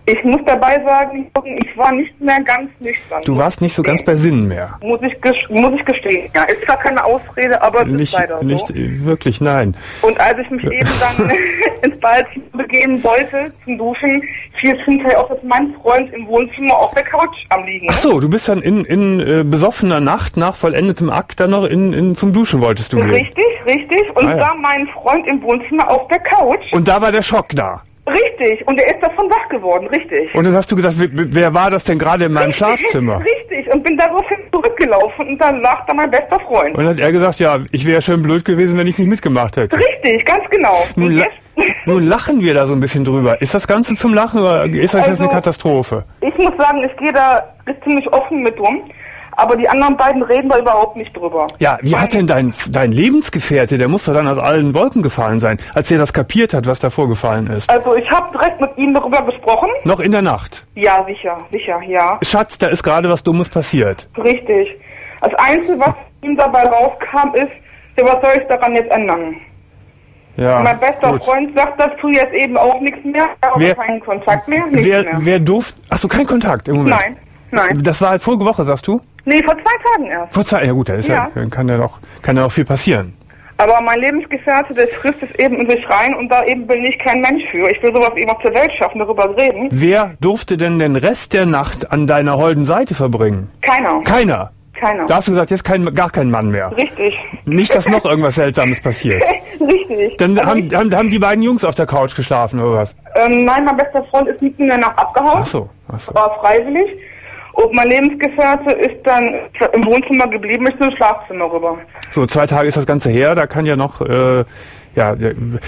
Ich muss dabei sagen, ich war nicht mehr ganz nüchtern. Du warst nicht so ganz bei Sinnen mehr. Muss ich, muss ich gestehen. Ja, ist zwar keine Ausrede, aber es nicht, ist leider so. Nicht wirklich, nein. Und als ich mich eben dann ins Badezimmer begeben wollte, zum Duschen, fiel es hinterher auf, dass mein Freund im Wohnzimmer auf der Couch am Liegen ist. Ach so, du bist dann in, in äh, besoffener Nacht nach vollendetem Akt dann noch in, in, zum Duschen wolltest du gehen. Richtig, richtig. Und ah, ja. da mein Freund im Wohnzimmer auf der Couch. Und da war der Schock da. Richtig, und er ist davon wach geworden, richtig. Und dann hast du gesagt, wer, wer war das denn gerade in meinem richtig, Schlafzimmer? Richtig, und bin daraufhin zurückgelaufen und dann lag da mein bester Freund. Und dann hat er gesagt, ja, ich wäre schön blöd gewesen, wenn ich nicht mitgemacht hätte. Richtig, ganz genau. Nun, la nun lachen wir da so ein bisschen drüber. Ist das Ganze zum Lachen oder ist das also, jetzt eine Katastrophe? Ich muss sagen, ich gehe da ziemlich offen mit um. Aber die anderen beiden reden da überhaupt nicht drüber. Ja, wie hat denn dein, dein Lebensgefährte, der muss doch dann aus allen Wolken gefallen sein, als der das kapiert hat, was da vorgefallen ist? Also ich habe direkt mit ihm darüber gesprochen. Noch in der Nacht? Ja, sicher, sicher, ja. Schatz, da ist gerade was Dummes passiert. Richtig. Das Einzige, was ihm dabei rauskam, ist, ja, was soll ich daran jetzt ändern? Ja, mein bester gut. Freund sagt dazu jetzt eben auch nichts mehr, aber wer, keinen Kontakt mehr, nichts wer, mehr. Wer durfte... Achso, kein Kontakt im Moment? Nein, nein. Das war halt vorige Woche, sagst du? Nee, vor zwei Tagen erst. Vor zwei, ja gut, da ist ja. ja, kann ja noch, kann ja noch viel passieren. Aber mein Lebensgefährte, der frisst es eben in sich rein und da eben bin ich kein Mensch für. Ich will sowas eben auf der Welt schaffen, darüber reden. Wer durfte denn den Rest der Nacht an deiner holden Seite verbringen? Keiner. Keiner? Keiner. Da hast du gesagt, jetzt kein, gar kein Mann mehr. Richtig. Nicht, dass noch irgendwas Seltsames passiert. Richtig. Dann also haben, haben, haben die beiden Jungs auf der Couch geschlafen, oder was? Ähm, nein, mein bester Freund ist mitten in der Nacht abgehauen. Ach so, ach so. War freiwillig. Und mein Lebensgefährte ist dann im Wohnzimmer geblieben, ist ins Schlafzimmer rüber. So, zwei Tage ist das Ganze her, da kann ja noch, äh, ja,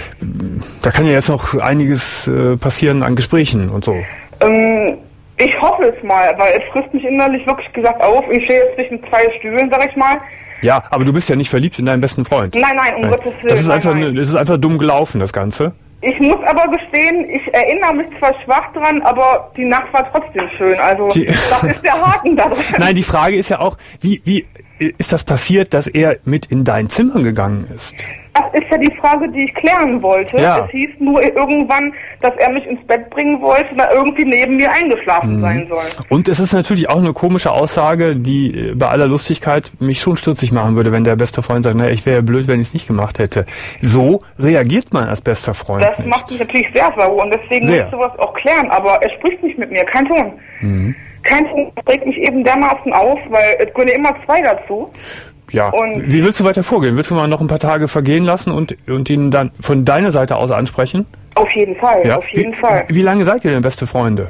da kann ja jetzt noch einiges äh, passieren an Gesprächen und so. Ähm, ich hoffe es mal, weil es frisst mich innerlich wirklich gesagt auf. Ich stehe jetzt zwischen zwei Stühlen, sag ich mal. Ja, aber du bist ja nicht verliebt in deinen besten Freund. Nein, nein, um nein. Gottes Willen. Das ist, nein, einfach, nein. das ist einfach dumm gelaufen, das Ganze. Ich muss aber gestehen, ich erinnere mich zwar schwach dran, aber die Nacht war trotzdem schön. Also die das ist der Haken da drin. Nein, die Frage ist ja auch, wie, wie ist das passiert, dass er mit in dein Zimmer gegangen ist? Das ist ja die Frage, die ich klären wollte. Ja. Es hieß nur irgendwann, dass er mich ins Bett bringen wollte und er irgendwie neben mir eingeschlafen mhm. sein soll. Und es ist natürlich auch eine komische Aussage, die bei aller Lustigkeit mich schon stutzig machen würde, wenn der beste Freund sagt, naja, ich wäre ja blöd, wenn ich es nicht gemacht hätte. So reagiert man als bester Freund Das nicht. macht mich natürlich sehr sauer und deswegen sehr. muss ich sowas auch klären, aber er spricht nicht mit mir, kein Ton. Mhm. Kein Ton regt mich eben dermaßen auf, weil es gehören immer zwei dazu. Ja, und wie willst du weiter vorgehen? Willst du mal noch ein paar Tage vergehen lassen und, und ihn dann von deiner Seite aus ansprechen? Auf jeden Fall, ja? auf jeden wie, Fall. Wie lange seid ihr denn beste Freunde?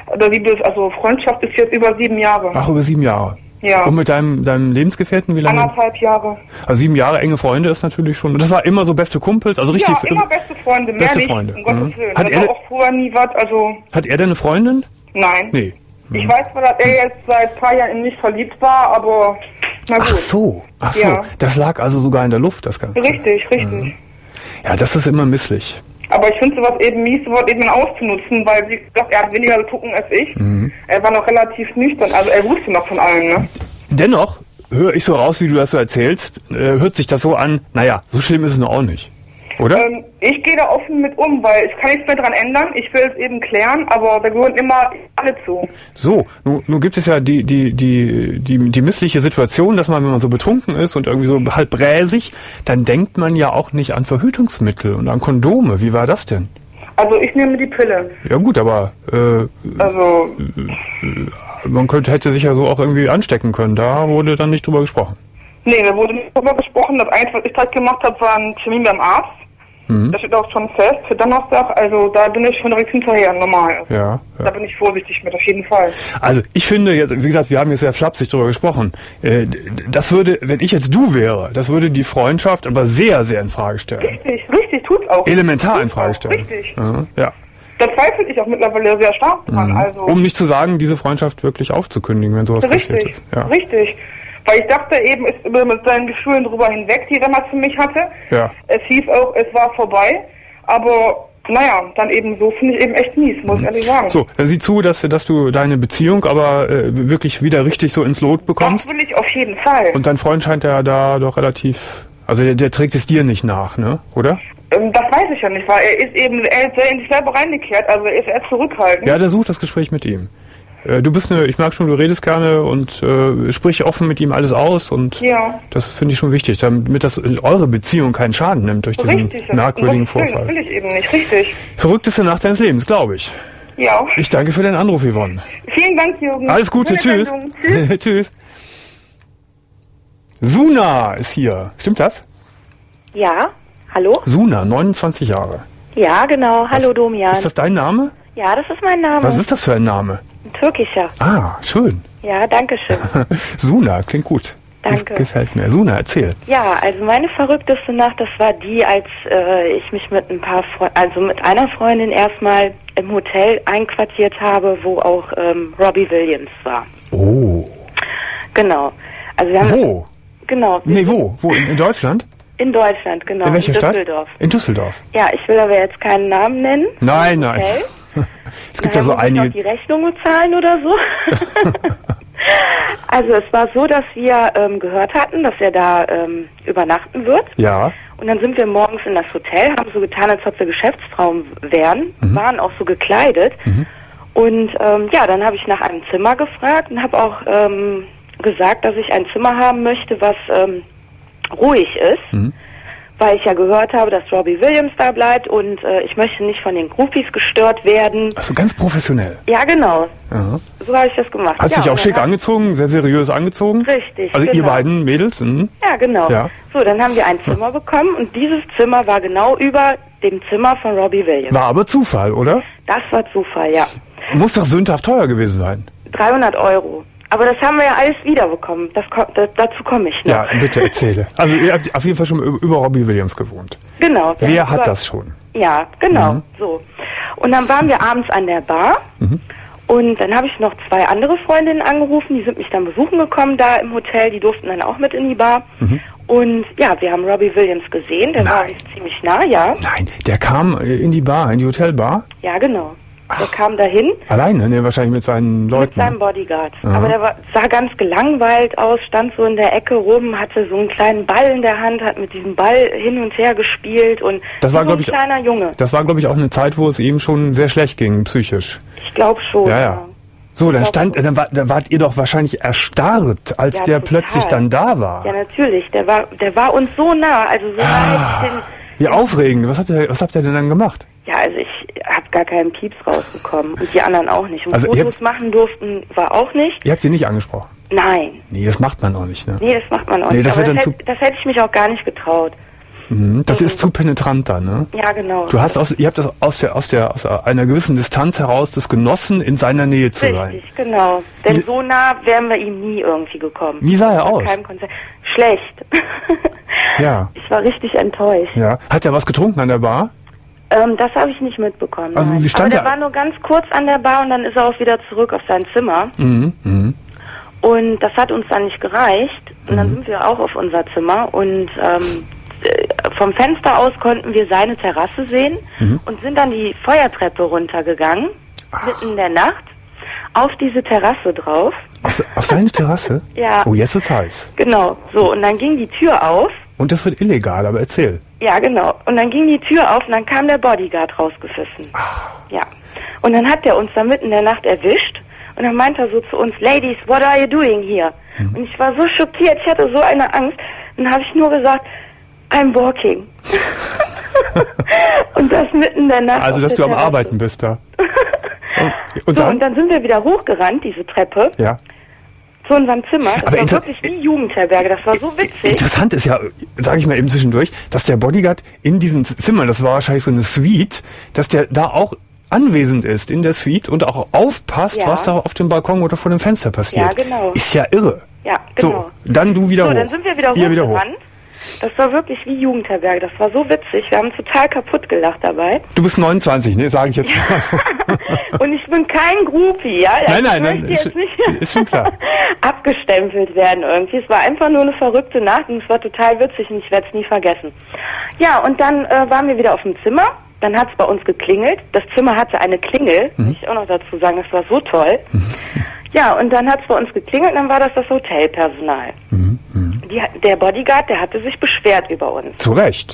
Also Freundschaft ist jetzt über sieben Jahre. Ach, über sieben Jahre. Ja. Und mit deinem, deinem Lebensgefährten, wie lange? Anderthalb Jahre. Also sieben Jahre enge Freunde ist natürlich schon. Das war immer so beste Kumpels, also richtig. Ja, immer beste Freunde, mehr beste nicht, Freunde. um Gottes mhm. Willen. Hat das er war auch vorher nie was, also... Hat er denn eine Freundin? Nein. Nee. Mhm. Ich weiß zwar, dass er jetzt seit ein paar Jahren nicht verliebt war, aber na gut. Ach so, ach so. Ja. Das lag also sogar in der Luft, das Ganze. Richtig, richtig. Mhm. Ja, das ist immer misslich. Aber ich finde sowas eben mies, sowas eben auszunutzen, weil, wie gesagt, er hat weniger getrunken als ich. Mhm. Er war noch relativ nüchtern, also er wusste noch von allem, ne? Dennoch höre ich so raus, wie du das so erzählst, äh, hört sich das so an, naja, so schlimm ist es noch auch nicht. Oder? Ähm, ich gehe da offen mit um, weil ich kann nichts mehr dran ändern. Ich will es eben klären, aber da gehören immer alle zu. So, nun, nun gibt es ja die, die, die, die, die missliche Situation, dass man, wenn man so betrunken ist und irgendwie so halb bräsig, dann denkt man ja auch nicht an Verhütungsmittel und an Kondome. Wie war das denn? Also ich nehme die Pille. Ja gut, aber äh, also äh, man könnte, hätte sich ja so auch irgendwie anstecken können. Da wurde dann nicht drüber gesprochen. Nee, da wurde nicht drüber gesprochen. Das Einzige, was ich halt gemacht habe, war ein Termin beim Arzt. Mhm. Das steht auch schon fest für Donnerstag. Also da bin ich schon direkt hinterher, normal. Ja, ja. Da bin ich vorsichtig mit, auf jeden Fall. Also ich finde jetzt, wie gesagt, wir haben jetzt sehr flapsig drüber gesprochen. Äh, das würde, wenn ich jetzt du wäre, das würde die Freundschaft aber sehr, sehr in Frage stellen. Richtig, richtig, tut's auch. Elementar tut's in Frage auch. stellen. Richtig. Ja. ja. Da zweifle ich auch mittlerweile sehr stark dran. Mhm. Also um nicht zu sagen, diese Freundschaft wirklich aufzukündigen, wenn sowas richtig, passiert ist. Ja. Richtig. Weil ich dachte eben, ist mit seinen Gefühlen drüber hinweg, die er damals für mich hatte. Ja. Es hieß auch, es war vorbei. Aber naja, dann eben so finde ich eben echt mies, muss mhm. ich ehrlich sagen. So, dann sieh zu, dass, dass du deine Beziehung aber äh, wirklich wieder richtig so ins Lot bekommst. Das will ich auf jeden Fall. Und dein Freund scheint ja da doch relativ, also der, der trägt es dir nicht nach, ne? Oder? Ähm, das weiß ich ja nicht, weil er ist eben, er ist sehr in sich selber reingekehrt, also er ist eher zurückhaltend. Ja, der sucht das Gespräch mit ihm. Äh, du bist eine, ich mag schon, du redest gerne und äh, sprich offen mit ihm alles aus und ja. Das finde ich schon wichtig, damit das in eure Beziehung keinen Schaden nimmt durch diesen richtig, merkwürdigen das will, Vorfall. Das will ich eben nicht, richtig. Verrückteste Nacht deines Lebens, glaube ich. Ja. Ich danke für deinen Anruf, Yvonne. Vielen Dank, Jürgen. Alles Gute, tschüss. Tschüss. Tschüss. Suna ist hier. Stimmt das? Ja, hallo? Suna, neunundzwanzig Jahre. Ja, genau. Hallo, Was, Domian. Ist das dein Name? Ja, das ist mein Name. Was ist das für ein Name? Ein türkischer. Ah, schön. Ja, danke schön. Suna, klingt gut. Danke. Gefällt mir. Suna, erzähl. Ja, also meine verrückteste Nacht, das war die, als äh, ich mich mit ein paar Fre also mit einer Freundin erstmal im Hotel einquartiert habe, wo auch ähm, Robbie Williams war. Oh. Genau. Also wir haben Wo? Das, genau. Nee, wo? Wo? In, in Deutschland? In Deutschland, genau. In welcher in Stadt? Düsseldorf. In Düsseldorf. Ja, ich will aber jetzt keinen Namen nennen. Nein, nein. Es gibt ja so einige. Noch die Rechnung bezahlen oder so. Also es war so, dass wir ähm, gehört hatten, dass er da ähm, übernachten wird. Ja. Und dann sind wir morgens in das Hotel, haben so getan, als ob wir Geschäftsfrauen wären, Mhm. waren auch so gekleidet. Mhm. Und ähm, ja, dann habe ich nach einem Zimmer gefragt und habe auch ähm, gesagt, dass ich ein Zimmer haben möchte, was ähm, ruhig ist. Mhm. Weil ich ja gehört habe, dass Robbie Williams da bleibt und äh, ich möchte nicht von den Groupies gestört werden. Also ganz professionell. Ja, genau. Aha. So habe ich das gemacht. Hast ja, dich auch und schick dann angezogen, sehr seriös angezogen? Richtig, Also genau. ihr beiden Mädels? Mhm. Ja, genau. Ja. So, dann haben wir ein Zimmer bekommen und dieses Zimmer war genau über dem Zimmer von Robbie Williams. War aber Zufall, oder? Das war Zufall, ja. Muss doch sündhaft teuer gewesen sein. dreihundert Euro. Aber das haben wir ja alles wiederbekommen. Das, ko- das, dazu komme ich noch. Ja, bitte erzähle. Also ihr habt auf jeden Fall schon über, über Robbie Williams gewohnt. Genau. wir Wer haben hat über- das schon? Ja, genau. Mhm. So. Und dann waren wir abends an der Bar. Mhm. Und dann habe ich noch zwei andere Freundinnen angerufen, die sind mich dann besuchen gekommen da im Hotel, die durften dann auch mit in die Bar. Mhm. Und ja, wir haben Robbie Williams gesehen, der war Nein. uns ziemlich nah, ja. Nein, der kam äh, in die Bar, in die Hotelbar. Ja, genau. Der kam dahin Alleine, ne? Wahrscheinlich mit seinen Leuten. mit seinem Bodyguard. Aha. Aber der war, sah ganz gelangweilt aus, stand so in der Ecke rum, hatte so einen kleinen Ball in der Hand, hat mit diesem Ball hin und her gespielt und Das war, so glaub ein ich, kleiner Junge. Das war, glaube ich, auch eine Zeit, wo es ihm schon sehr schlecht ging, psychisch. Ich glaube schon. Ja, ja. So, dann Ich glaub stand, schon. dann, war, dann wart ihr doch wahrscheinlich erstarrt, als Ja, der total. plötzlich dann da war. Ja, natürlich. Der war, der war uns so nah. Also so nah hätte ich den. Wie aufregend. Was habt ihr, was habt ihr denn dann gemacht? Ja, also ich habe gar keinen Pieps rausbekommen und die anderen auch nicht. Und Also ihr Fotos machen durften war auch nicht. Ihr habt ihn nicht angesprochen. Nein. Nee, das macht man auch nicht, ne? Nee, das macht man auch Nee, nicht. das Aber wird das, dann hätte, das hätte ich mich auch gar nicht getraut. Mhm, das ist zu penetrant dann, ne? Ja, genau. Du hast aus, ihr habt das aus der, aus der, aus einer gewissen Distanz heraus das genossen, in seiner Nähe zu sein. Richtig, genau. Denn Wie- so nah wären wir ihm nie irgendwie gekommen. Wie sah er Bei aus? keinem Konzert. Schlecht. Ja, Ich war richtig enttäuscht. ja. Hat er was getrunken an der Bar? Ähm, das habe ich nicht mitbekommen. Also, nein. wie stand Aber der er- war nur ganz kurz an der Bar und dann ist er auch wieder zurück auf sein Zimmer. Mhm, mhm. Und das hat uns dann nicht gereicht. Und dann sind wir auch auf unser Zimmer und ähm, äh, vom Fenster aus konnten wir seine Terrasse sehen Mhm. und sind dann die Feuertreppe runtergegangen, mitten in der Nacht, auf diese Terrasse drauf. Auf, auf deine Terrasse? Ja. Oh, jetzt ist heiß. Genau, so. Und dann ging die Tür auf. Und das wird illegal, aber erzähl. Ja, genau. Und dann ging die Tür auf und dann kam der Bodyguard rausgepfiffen. Ja. Und dann hat der uns da mitten in der Nacht erwischt und dann meinte er so zu uns, Ladies, what are you doing here? Und ich war so schockiert, ich hatte so eine Angst. Dann habe ich nur gesagt, I'm walking. Und das mitten in der Nacht. Also, auf dass der du am Terrasse. Arbeiten bist da. Und, und So, dann? und dann sind wir wieder hochgerannt, diese Treppe, Ja. zu unserem Zimmer. Das Aber war inter- wirklich wie Jugendherberge, das war so witzig. Interessant ist ja, sage ich mal eben zwischendurch, dass der Bodyguard in diesem Zimmer, das war wahrscheinlich so eine Suite, dass der da auch anwesend ist in der Suite und auch aufpasst, Ja. was da auf dem Balkon oder vor dem Fenster passiert. Ja, genau. Ist ja irre. Ja, genau. So, dann du wieder So, hoch. dann sind wir wieder Ihr wieder hoch. hochgerannt. Das war wirklich wie Jugendherberge. Das war so witzig. Wir haben total kaputt gelacht dabei. Du bist neunundzwanzig, ne? Sage ich jetzt mal so. Und ich bin kein Groupie, ja? Nein, nein, ich nein, möchte ist- jetzt nicht ist schon klar. abgestempelt werden irgendwie. Es war einfach nur eine verrückte Nacht und es war total witzig und ich werde es nie vergessen. Ja, und dann äh, waren wir wieder auf dem Zimmer. Dann hat es bei uns geklingelt. Das Zimmer hatte eine Klingel. Mhm. Muss ich auch noch dazu sagen, das war so toll. Ja, und dann hat es bei uns geklingelt und dann war das das Hotelpersonal. Mhm, Die, der Bodyguard, der hatte sich beschwert über uns. Zu Recht.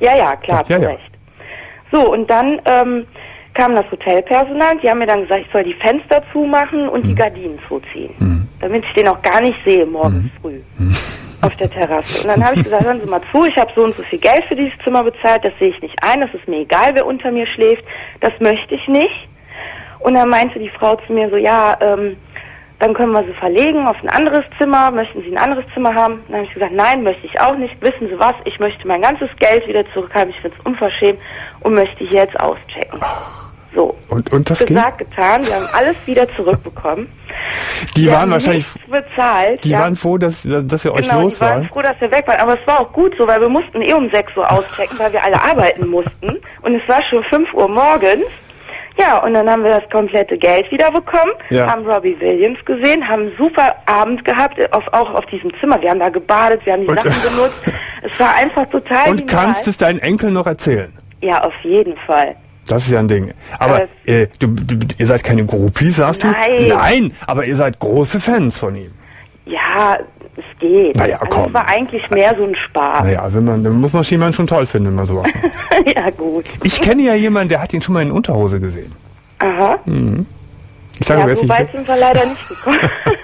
Ja, ja, klar, ja, zu ja. Recht. So, und dann ähm, kam das Hotelpersonal, die haben mir dann gesagt, ich soll die Fenster zumachen und mhm. die Gardinen zuziehen, mhm. damit ich den auch gar nicht sehe morgens mhm. früh mhm. auf der Terrasse. Und dann habe ich gesagt, hören Sie mal zu, ich habe so und so viel Geld für dieses Zimmer bezahlt, das sehe ich nicht ein, das ist mir egal, wer unter mir schläft, das möchte ich nicht. Und dann meinte die Frau zu mir so, ja, ähm, dann können wir sie verlegen auf ein anderes Zimmer. Möchten Sie ein anderes Zimmer haben? Dann habe ich gesagt, nein, möchte ich auch nicht. Wissen Sie was? Ich möchte mein ganzes Geld wieder zurückhaben. Ich finde es unverschämt und möchte hier jetzt auschecken. So. Und, und das gesagt, ging? getan. Wir haben alles wieder zurückbekommen. Die wir waren wahrscheinlich bezahlt. Die ja. waren froh, dass, dass ihr euch genau, los die waren waren. froh, dass wir weg waren. Aber es war auch gut so, weil wir mussten eh um sechs Uhr auschecken, weil wir alle arbeiten mussten. Und es war schon fünf Uhr morgens. Ja, und dann haben wir das komplette Geld wieder bekommen, ja. haben Robbie Williams gesehen, haben einen super Abend gehabt, auf, auch auf diesem Zimmer. Wir haben da gebadet, wir haben die und, Sachen benutzt. Es war einfach total Und genial. Kannst es deinen Enkel noch erzählen? Ja, auf jeden Fall. Das ist ja ein Ding. Aber äh, du, du, ihr seid keine Groupies, sagst Nein. du? Nein, aber ihr seid große Fans von ihm. Ja, es geht. Naja, also komm. Es war eigentlich mehr so ein Spaß. Naja, wenn man, dann muss man Schiemann schon toll finden, wenn man sowas macht. Ja, gut. Ich kenne ja jemanden, der hat ihn schon mal in Unterhose gesehen. Aha. Mhm. Ich sage, ja, wer so weit sind wir leider nicht gekommen.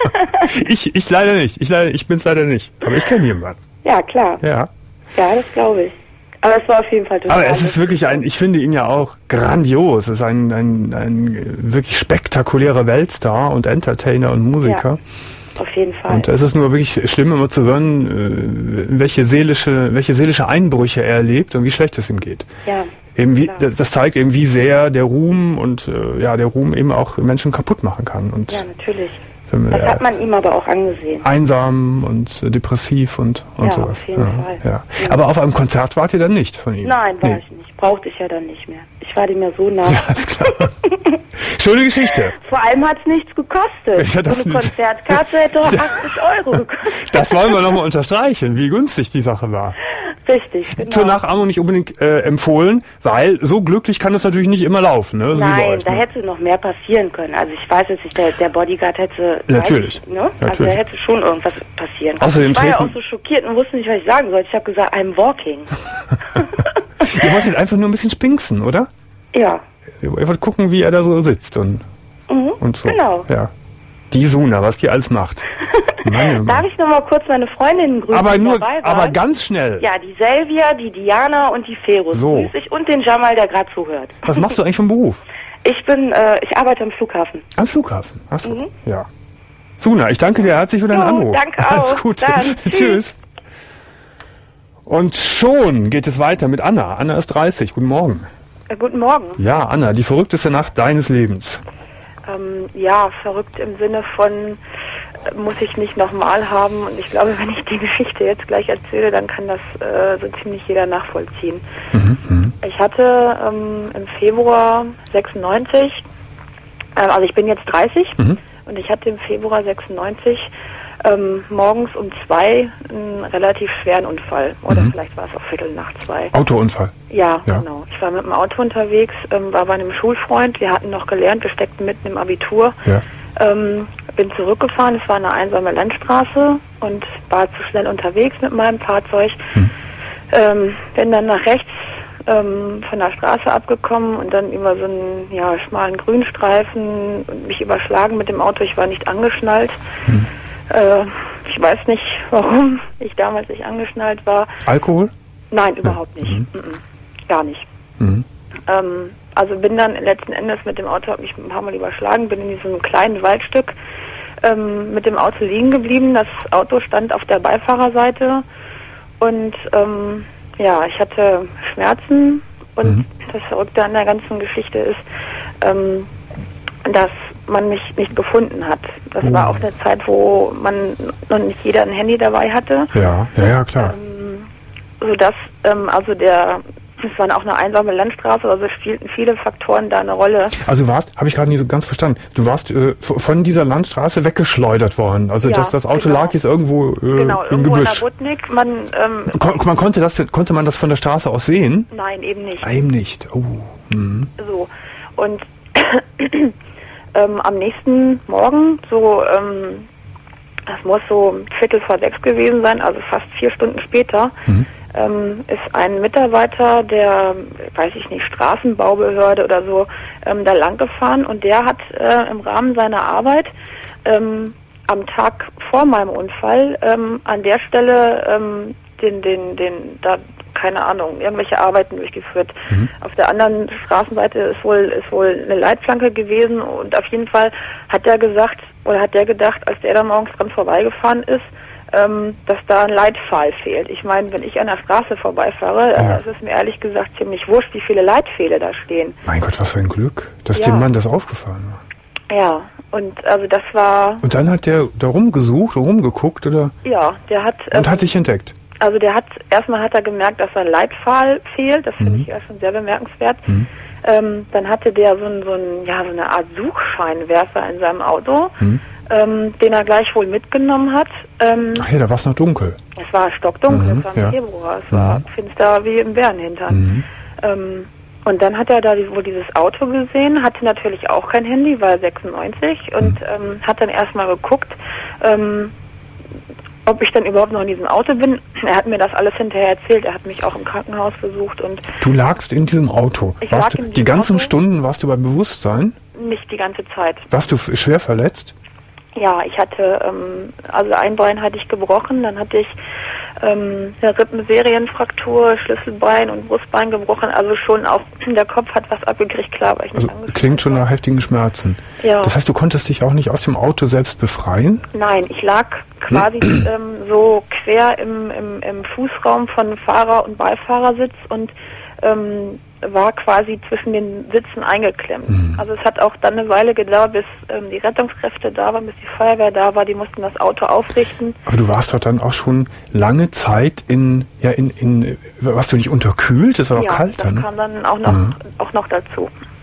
ich, ich leider nicht. Ich, leider, ich bin es leider nicht. Aber ich kenne jemanden. Ja, klar. Ja. Ja, das glaube ich. Aber es war auf jeden Fall total. Aber es ist wirklich ein, ich finde ihn ja auch grandios. Es ist ein, ein, ein wirklich spektakulärer Weltstar und Entertainer und Musiker. Ja, auf jeden Fall. Und es ist nur wirklich schlimm, immer zu hören, welche seelische, welche seelische Einbrüche er erlebt und wie schlecht es ihm geht. Ja. Eben wie, das zeigt eben, wie sehr der Ruhm und äh, ja, der Ruhm eben auch Menschen kaputt machen kann. Und ja, natürlich. Wenn, das äh, hat man ihm aber auch angesehen. Einsam und äh, depressiv und, und ja, sowas. Auf jeden ja, Fall. Ja. Ja. Aber auf einem Konzert wart ihr dann nicht von ihm? Nein, war nee. ich nicht. Brauchte ich ja dann nicht mehr. Ich war dem ja so nah. Ja, ist klar. Schöne Geschichte. Vor allem hat es nichts gekostet. Ja, das so eine Konzertkarte hätte doch achtzig Euro gekostet. Das wollen wir nochmal unterstreichen, wie günstig die Sache war. Richtig, genau. Zur Nachahmung nicht unbedingt äh, empfohlen, weil so glücklich kann es natürlich nicht immer laufen. Ne? So Nein, euch, da ne? hätte noch mehr passieren können. Also ich weiß jetzt nicht, der, der Bodyguard hätte... Natürlich. Weiß, ne? Natürlich. Also da hätte schon irgendwas passieren können. Außerdem ich war ja treten- auch so schockiert und wusste nicht, was ich sagen sollte. Ich habe gesagt, I'm walking. Ihr wolltet einfach nur ein bisschen spinksen, oder? Ja. Ihr wollt gucken, wie er da so sitzt und, Mhm, und so. genau. Ja. Die Suna, was die alles macht. Meine Darf ich noch mal kurz meine Freundinnen grüßen, aber die nur, dabei waren? aber ganz schnell. Ja, die Selvia, die Diana und die Ferus So. grüße ich und den Jamal, der gerade zuhört. Was machst du eigentlich vom Beruf? Ich bin, äh, ich arbeite am Flughafen. Am Flughafen. Achso, Mhm. ja. Suna, ich danke dir herzlich für deinen Jo, Anruf. danke auch. Alles Gute. Dann, tschüss. Tschüss. Und schon geht es weiter mit Anna. Anna ist dreißig. Guten Morgen. Äh, guten Morgen. Ja, Anna, die verrückteste Nacht deines Lebens. Ähm, ja, verrückt im Sinne von, äh, muss ich nicht nochmal haben. Und ich glaube, wenn ich die Geschichte jetzt gleich erzähle, dann kann das äh, so ziemlich jeder nachvollziehen. Mhm, mh. Ich hatte ähm, im Februar sechsundneunzig, äh, also ich bin jetzt dreißig, Mhm. und ich hatte im Februar sechsundneunzig ähm, morgens um zwei einen relativ schweren Unfall. Oder Mhm. vielleicht war es auch Viertel nach zwei. Autounfall. Ja, Ja. genau. Ich war mit dem Auto unterwegs, ähm, war bei einem Schulfreund. Wir hatten noch gelernt, wir steckten mitten im Abitur. Ja. Ähm, bin zurückgefahren, es war eine einsame Landstraße und war zu schnell unterwegs mit meinem Fahrzeug. Hm. Ähm, bin dann nach rechts ähm, von der Straße abgekommen und dann über so einen ja, schmalen Grünstreifen und mich überschlagen mit dem Auto. Ich war nicht angeschnallt. Hm. Äh, ich weiß nicht, warum ich damals nicht angeschnallt war. Alkohol? Nein, überhaupt nicht. Mhm. Mhm. Gar nicht. Mhm. Ähm, also bin dann letzten Endes mit dem Auto, habe mich ein paar Mal überschlagen, bin in diesem kleinen Waldstück ähm, mit dem Auto liegen geblieben. Das Auto stand auf der Beifahrerseite und ähm, ja, ich hatte Schmerzen und Mhm. das Verrückte an der ganzen Geschichte ist, ähm, dass man mich nicht gefunden hat. Das Oh. war auch eine Zeit, wo man noch nicht jeder ein Handy dabei hatte. Ja, ja, ja, klar. Ähm, sodass, ähm, also der, es war auch eine einsame Landstraße, also es spielten viele Faktoren da eine Rolle. Also du warst, habe ich gerade nicht so ganz verstanden, du warst äh, v- von dieser Landstraße weggeschleudert worden. Also Ja, dass das Auto genau. lag jetzt irgendwo äh, Genau, im irgendwo Gebüsch. in der Butnik. Man, ähm, Kon man konnte, das, konnte man das von der Straße aus sehen? nein, eben nicht. Ah, eben nicht. Oh. Mhm. So. Und ähm, am nächsten Morgen, so, ähm, das muss so Viertel vor sechs gewesen sein, also fast vier Stunden später, Mhm. ähm, ist ein Mitarbeiter der, weiß ich nicht, Straßenbaubehörde oder so, ähm, da lang gefahren und der hat äh, im Rahmen seiner Arbeit ähm, am Tag vor meinem Unfall ähm, an der Stelle ähm, den, den, den, da, keine Ahnung, irgendwelche Arbeiten durchgeführt. Mhm. Auf der anderen Straßenseite ist wohl, ist wohl eine Leitplanke gewesen und auf jeden Fall hat er gesagt, oder hat der gedacht, als der da morgens dran vorbeigefahren ist, ähm, dass da ein Leitpfahl fehlt. Ich meine, wenn ich an der Straße vorbeifahre, ja. äh, ist es mir ehrlich gesagt ziemlich wurscht, wie viele Leitpfähle da stehen. Mein Gott, was für ein Glück, dass ja. dem Mann das aufgefallen war. Ja, und also das war... Und dann hat der da rumgesucht, rumgeguckt, oder? Ja, der hat... Und ähm, hat sich entdeckt? Also der hat, erstmal hat er gemerkt, dass ein Leitpfahl fehlt, das finde mhm. ich ja schon sehr bemerkenswert. Mhm. Ähm, dann hatte der so, ein, so, ein, ja, so eine Art Suchscheinwerfer in seinem Auto, mhm. ähm, den er gleich wohl mitgenommen hat. Ähm, Ach ja, da war es noch dunkel. Es war stockdunkel, mhm. es war im ja. Februar, es mhm. war finster wie im Bärenhintern. Mhm. Ähm, und dann hat er da wohl dieses Auto gesehen, hatte natürlich auch kein Handy, war sechsundneunzig und mhm. ähm, hat dann erstmal geguckt, ähm, ob ich dann überhaupt noch in diesem Auto bin. Er hat mir das alles hinterher erzählt. Er hat mich auch im Krankenhaus besucht. Und du lagst in diesem Auto. Ich warst lag du, die ganzen Auto. Stunden warst du bei Bewusstsein? Nicht die ganze Zeit. Warst du f- schwer verletzt? Ja, ich hatte, ähm, also ein Bein hatte ich gebrochen, dann hatte ich ähm, eine Rippenserienfraktur, Schlüsselbein und Brustbein gebrochen. Also schon auch der Kopf hat was abgekriegt, klar, weil ich nicht also klingt schon nach heftigen Schmerzen. Ja. Das heißt, du konntest dich auch nicht aus dem Auto selbst befreien? Nein, ich lag quasi ähm, so quer im, im, im Fußraum von Fahrer- und Beifahrersitz und ähm, war quasi zwischen den Sitzen eingeklemmt. Mhm. Also es hat auch dann eine Weile gedauert, bis ähm, die Rettungskräfte da waren, bis die Feuerwehr da war, die mussten das Auto aufrichten. Aber du warst doch dann auch schon lange Zeit in, ja, in, in, warst du nicht unterkühlt? Es war doch ja, kalt dann. Ja, das kam dann auch noch, mhm. auch noch dazu.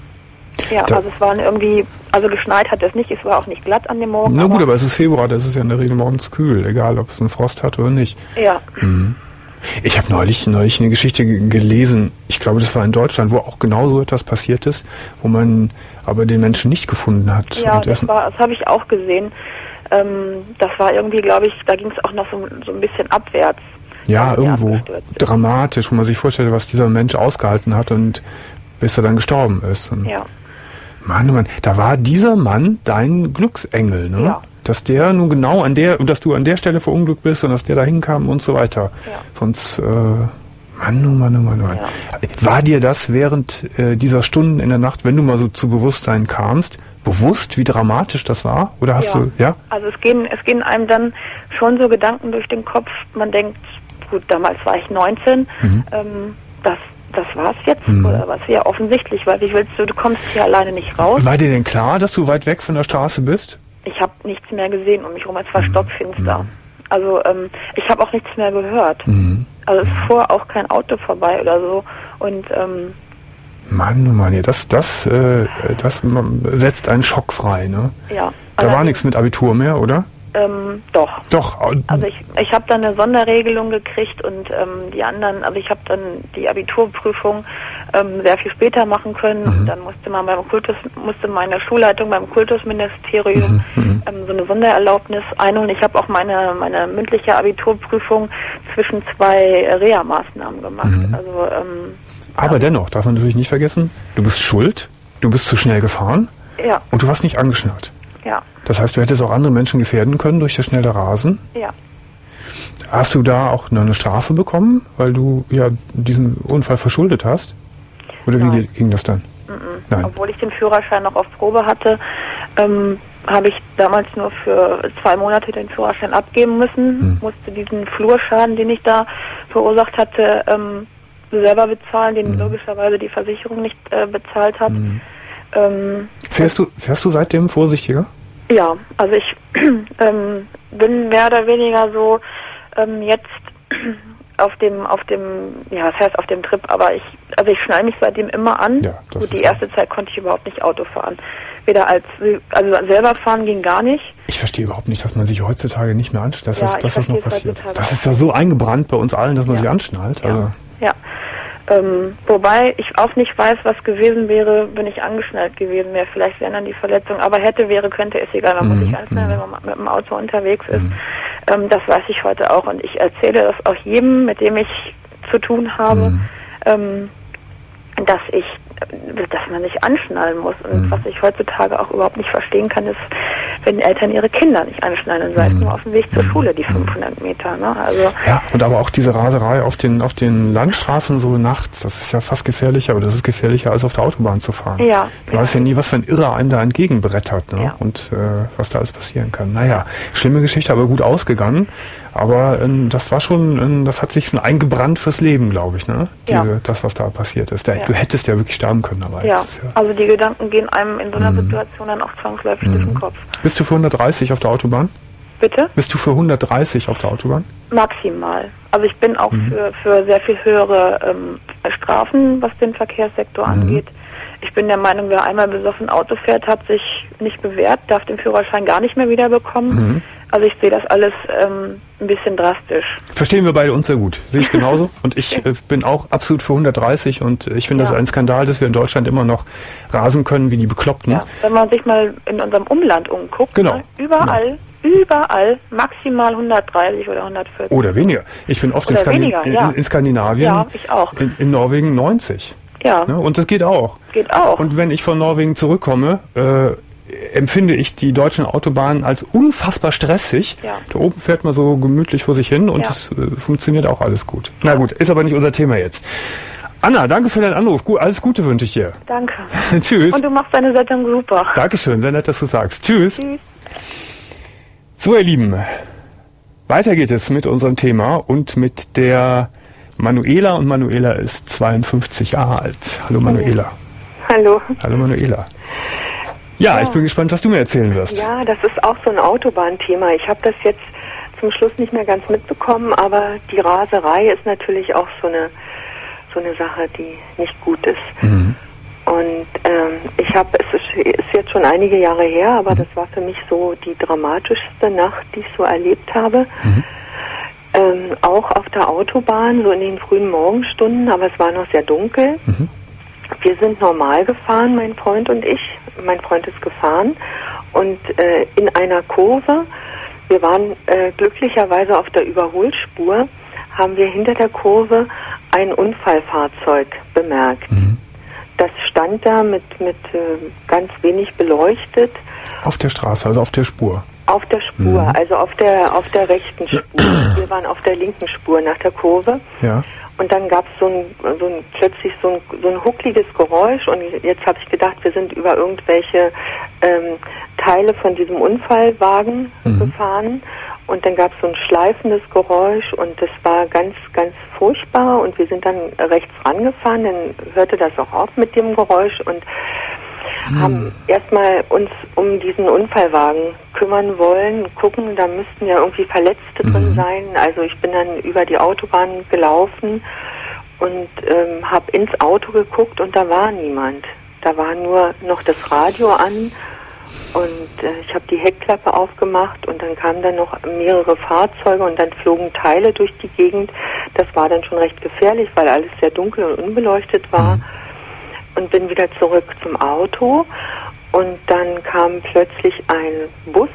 Ja, da, also es waren irgendwie, also geschneit hat es nicht, es war auch nicht glatt an dem Morgen. Na gut, aber, aber es ist Februar, da ist es ja in der Regel morgens kühl, egal ob es einen Frost hat oder nicht. Ja. Mhm. Ich habe neulich, neulich eine Geschichte g- gelesen, ich glaube, das war in Deutschland, wo auch genau so etwas passiert ist, wo man aber den Menschen nicht gefunden hat. Ja, Und das, war, das habe ich auch gesehen. Ähm, das war irgendwie, glaube ich, da ging es auch noch so, so ein bisschen abwärts. Ja, irgendwo dramatisch, wo man sich vorstellt, was dieser Mensch ausgehalten hat und bis er dann gestorben ist. Und ja. Mann, Mann, da war dieser Mann dein Glücksengel, ne? Ja. Dass der nun genau an der, und dass du an der Stelle verunglückt bist und dass der da hinkam und so weiter. Ja. Sonst, äh, Mann, oh Mann, oh Mann, oh Mann. Ja. War dir das während äh, dieser Stunden in der Nacht, wenn du mal so zu Bewusstsein kamst, bewusst, wie dramatisch das war? Oder hast ja. du, ja? Also es gehen, es gehen einem dann schon so Gedanken durch den Kopf. Man denkt, gut, damals war ich neunzehn, mhm. ähm, das das war's jetzt, mhm. oder was? Ja, offensichtlich, weil wie willst du, du kommst hier alleine nicht raus. War dir denn klar, dass du weit weg von der Straße bist? Ich habe nichts mehr gesehen um mich herum, es war mhm. stockfinster. Mhm. Also ähm, ich habe auch nichts mehr gehört. Mhm. Also es fuhr auch kein Auto vorbei oder so. Und ähm, Mann, oh Mann, ja, das, das, äh, das setzt einen Schock frei, ne? Ja. Da war nichts mit Abitur mehr, oder? Ähm, doch. Doch. Also ich, ich habe dann eine Sonderregelung gekriegt und ähm, die anderen, also ich habe dann die Abiturprüfung ähm, sehr viel später machen können. Mhm. Und dann musste man beim Kultus, musste meine Schulleitung beim Kultusministerium mhm. ähm, so eine Sondererlaubnis einholen. Ich habe auch meine meine mündliche Abiturprüfung zwischen zwei Reha-Maßnahmen gemacht. Mhm. Also ähm, aber ja. dennoch darf man natürlich nicht vergessen, du bist schuld, du bist zu schnell gefahren ja. und du warst nicht angeschnallt. Ja. Das heißt, du hättest auch andere Menschen gefährden können durch das schnelle Rasen. Ja. Hast du da auch eine Strafe bekommen, weil du ja diesen Unfall verschuldet hast? Oder Nein. wie ging das dann? Mhm. Nein. Obwohl ich den Führerschein noch auf Probe hatte, ähm, habe ich damals nur für zwei Monate den Führerschein abgeben müssen. Mhm. Musste diesen Flurschaden, den ich da verursacht hatte, ähm, selber bezahlen, den mhm. logischerweise die Versicherung nicht äh, bezahlt hat. Mhm. Ähm, fährst du fährst du seitdem vorsichtiger? Ja, also ich ähm, bin mehr oder weniger so ähm, jetzt auf dem auf dem ja, das heißt auf dem Trip, aber ich also ich schneide mich seitdem immer an. Ja, das Gut, die erste Zeit konnte ich überhaupt nicht Auto fahren. Weder als also selber fahren ging gar nicht. Ich verstehe überhaupt nicht, dass man sich heutzutage nicht mehr anschnallt, dass, ja, das, dass das noch passiert. Das ist ja so eingebrannt bei uns allen, dass man ja. sich anschnallt. Also. Ja. ja. Ähm, wobei ich auch nicht weiß, was gewesen wäre, wenn ich angeschnallt gewesen wäre. Vielleicht wären dann die Verletzungen, aber hätte, wäre, könnte, ist egal. Man mm, muss sich anschnallen, mm. wenn man mit dem Auto unterwegs ist. Mm. Ähm, das weiß ich heute auch und ich erzähle das auch jedem, mit dem ich zu tun habe, mhm. ähm, dass ich, dass man sich anschnallen muss. Und mhm. was ich heutzutage auch überhaupt nicht verstehen kann, ist, wenn Eltern ihre Kinder nicht anschnallen, sei es mhm. nur auf dem Weg zur Schule, die fünfhundert Meter. Ne? Also ja, und aber auch diese Raserei auf den auf den Landstraßen so nachts, das ist ja fast gefährlicher, oder das ist gefährlicher, als auf der Autobahn zu fahren. Ja. Du ja. weißt ja nie, was für ein Irrer einem da entgegenbrettert, ne? Ja. Und äh, was da alles passieren kann. Naja, schlimme Geschichte, aber gut ausgegangen. Aber ähm, das war schon, ähm, das hat sich schon eingebrannt fürs Leben, glaube ich, ne? Diese, ja. Das, was da passiert ist. Der, ja. Du hättest ja wirklich sterben können dabei. Ja. ja, also die Gedanken gehen einem in so einer mhm. Situation dann auch zwangsläufig durch mhm. den Kopf. Bist du für hundertdreißig auf der Autobahn? Bitte? Bist du für hundertdreißig auf der Autobahn? Maximal. Also ich bin auch mhm. für, für sehr viel höhere ähm, Strafen, was den Verkehrssektor mhm. angeht. Ich bin der Meinung, wer einmal besoffen Auto fährt, hat sich nicht bewährt, darf den Führerschein gar nicht mehr wiederbekommen. Mhm. Also ich sehe das alles ähm, ein bisschen drastisch. Verstehen wir beide uns sehr gut. Sehe ich genauso. Und ich äh, bin auch absolut für hundertdreißig und ich finde, ja. das ist ein Skandal, dass wir in Deutschland immer noch rasen können wie die Bekloppten. Ja. Wenn man sich mal in unserem Umland umguckt, genau. ne, überall, genau. überall maximal hundertdreißig oder hundertvierzig. Oder weniger. Ich bin oft in, Skandin- weniger, ja. in, in Skandinavien, ja, ich auch. In, in Norwegen neunzig. Ja. Ne? Und das geht auch. Geht auch. Und wenn ich von Norwegen zurückkomme, äh, empfinde ich die deutschen Autobahnen als unfassbar stressig. Ja. Da oben fährt man so gemütlich vor sich hin und ja. es äh, funktioniert auch alles gut. Ja. Na gut, ist aber nicht unser Thema jetzt. Anna, danke für deinen Anruf. Gut, alles Gute wünsche ich dir. Danke. Tschüss. Und du machst deine Sendung super. Dankeschön, sehr nett, dass du sagst. Tschüss. Tschüss. So, ihr Lieben, weiter geht es mit unserem Thema und mit der Manuela. Und Manuela ist zweiundfünfzig Jahre alt. Hallo Manuela. Hallo. Hallo Manuela. Ja, ja, ich bin gespannt, was du mir erzählen wirst. Ja, das ist auch so ein Autobahnthema. Ich habe das jetzt zum Schluss nicht mehr ganz mitbekommen, aber die Raserei ist natürlich auch so eine so eine Sache, die nicht gut ist. Mhm. Und ähm, ich habe, es ist, ist jetzt schon einige Jahre her, aber mhm. das war für mich so die dramatischste Nacht, die ich so erlebt habe. Mhm. Ähm, auch auf der Autobahn, so in den frühen Morgenstunden, aber es war noch sehr dunkel. Mhm. Wir sind normal gefahren, mein Freund und ich. Mein Freund ist gefahren und äh, in einer Kurve, wir waren äh, glücklicherweise auf der Überholspur, haben wir hinter der Kurve ein Unfallfahrzeug bemerkt. Mhm. Das stand da mit, mit äh, ganz wenig beleuchtet. Auf der Straße, also auf der Spur? Auf der Spur, mhm. also auf der, auf der rechten Spur. Wir waren auf der linken Spur nach der Kurve. Ja. Und dann gab es so ein, so ein, plötzlich so ein, so ein huckliges Geräusch und jetzt habe ich gedacht, wir sind über irgendwelche ähm, Teile von diesem Unfallwagen mhm. gefahren und dann gab es so ein schleifendes Geräusch und das war ganz, ganz furchtbar und wir sind dann rechts rangefahren, dann hörte das auch auf mit dem Geräusch und mhm. haben erstmal uns um diesen Unfallwagen kümmern wollen, gucken, da müssten ja irgendwie Verletzte mhm. drin sein. Also ich bin dann über die Autobahn gelaufen und ähm, habe ins Auto geguckt und da war niemand. Da war nur noch das Radio an und äh, ich habe die Heckklappe aufgemacht und dann kamen dann noch mehrere Fahrzeuge und dann flogen Teile durch die Gegend. Das war dann schon recht gefährlich, weil alles sehr dunkel und unbeleuchtet war. Mhm. Und bin wieder zurück zum Auto und dann kam plötzlich ein Bus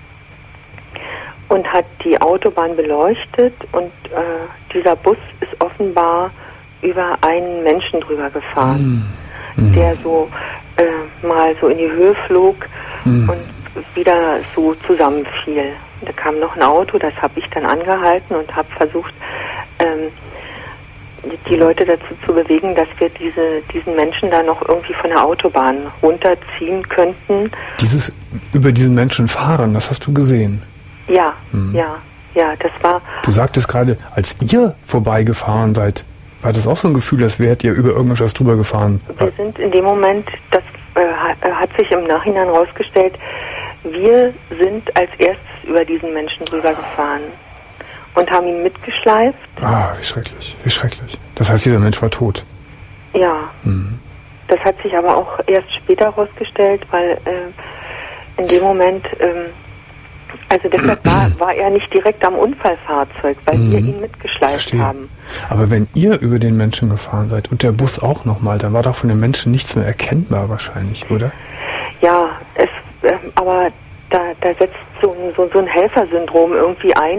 und hat die Autobahn beleuchtet und äh, dieser Bus ist offenbar über einen Menschen drüber gefahren, mm. der so äh, mal so in die Höhe flog mm. und wieder so zusammenfiel. Da kam noch ein Auto, das habe ich dann angehalten und habe versucht, ähm, die Leute dazu zu bewegen, dass wir diese, diesen Menschen da noch irgendwie von der Autobahn runterziehen könnten. Dieses über diesen Menschen fahren, das hast du gesehen? Ja, hm. ja, ja, das war... Du sagtest gerade, als ihr vorbeigefahren seid, war das auch so ein Gefühl, als wärt ihr über irgendwas drüber gefahren? Wir sind in dem Moment, das äh, hat sich im Nachhinein rausgestellt, wir sind als erstes über diesen Menschen drüber gefahren. Und haben ihn mitgeschleift. Ah, wie schrecklich, wie schrecklich. Das heißt, dieser Mensch war tot? Ja. Mhm. Das hat sich aber auch erst später herausgestellt, weil äh, in dem Moment, ähm, also deshalb war, war er nicht direkt am Unfallfahrzeug, weil mhm. wir ihn mitgeschleift Verstehe. haben. Aber wenn ihr über den Menschen gefahren seid und der Bus auch nochmal, dann war doch von dem Menschen nichts mehr erkennbar wahrscheinlich, oder? Ja, es, äh, aber da, da setzt so, so, so ein Helfersyndrom irgendwie ein,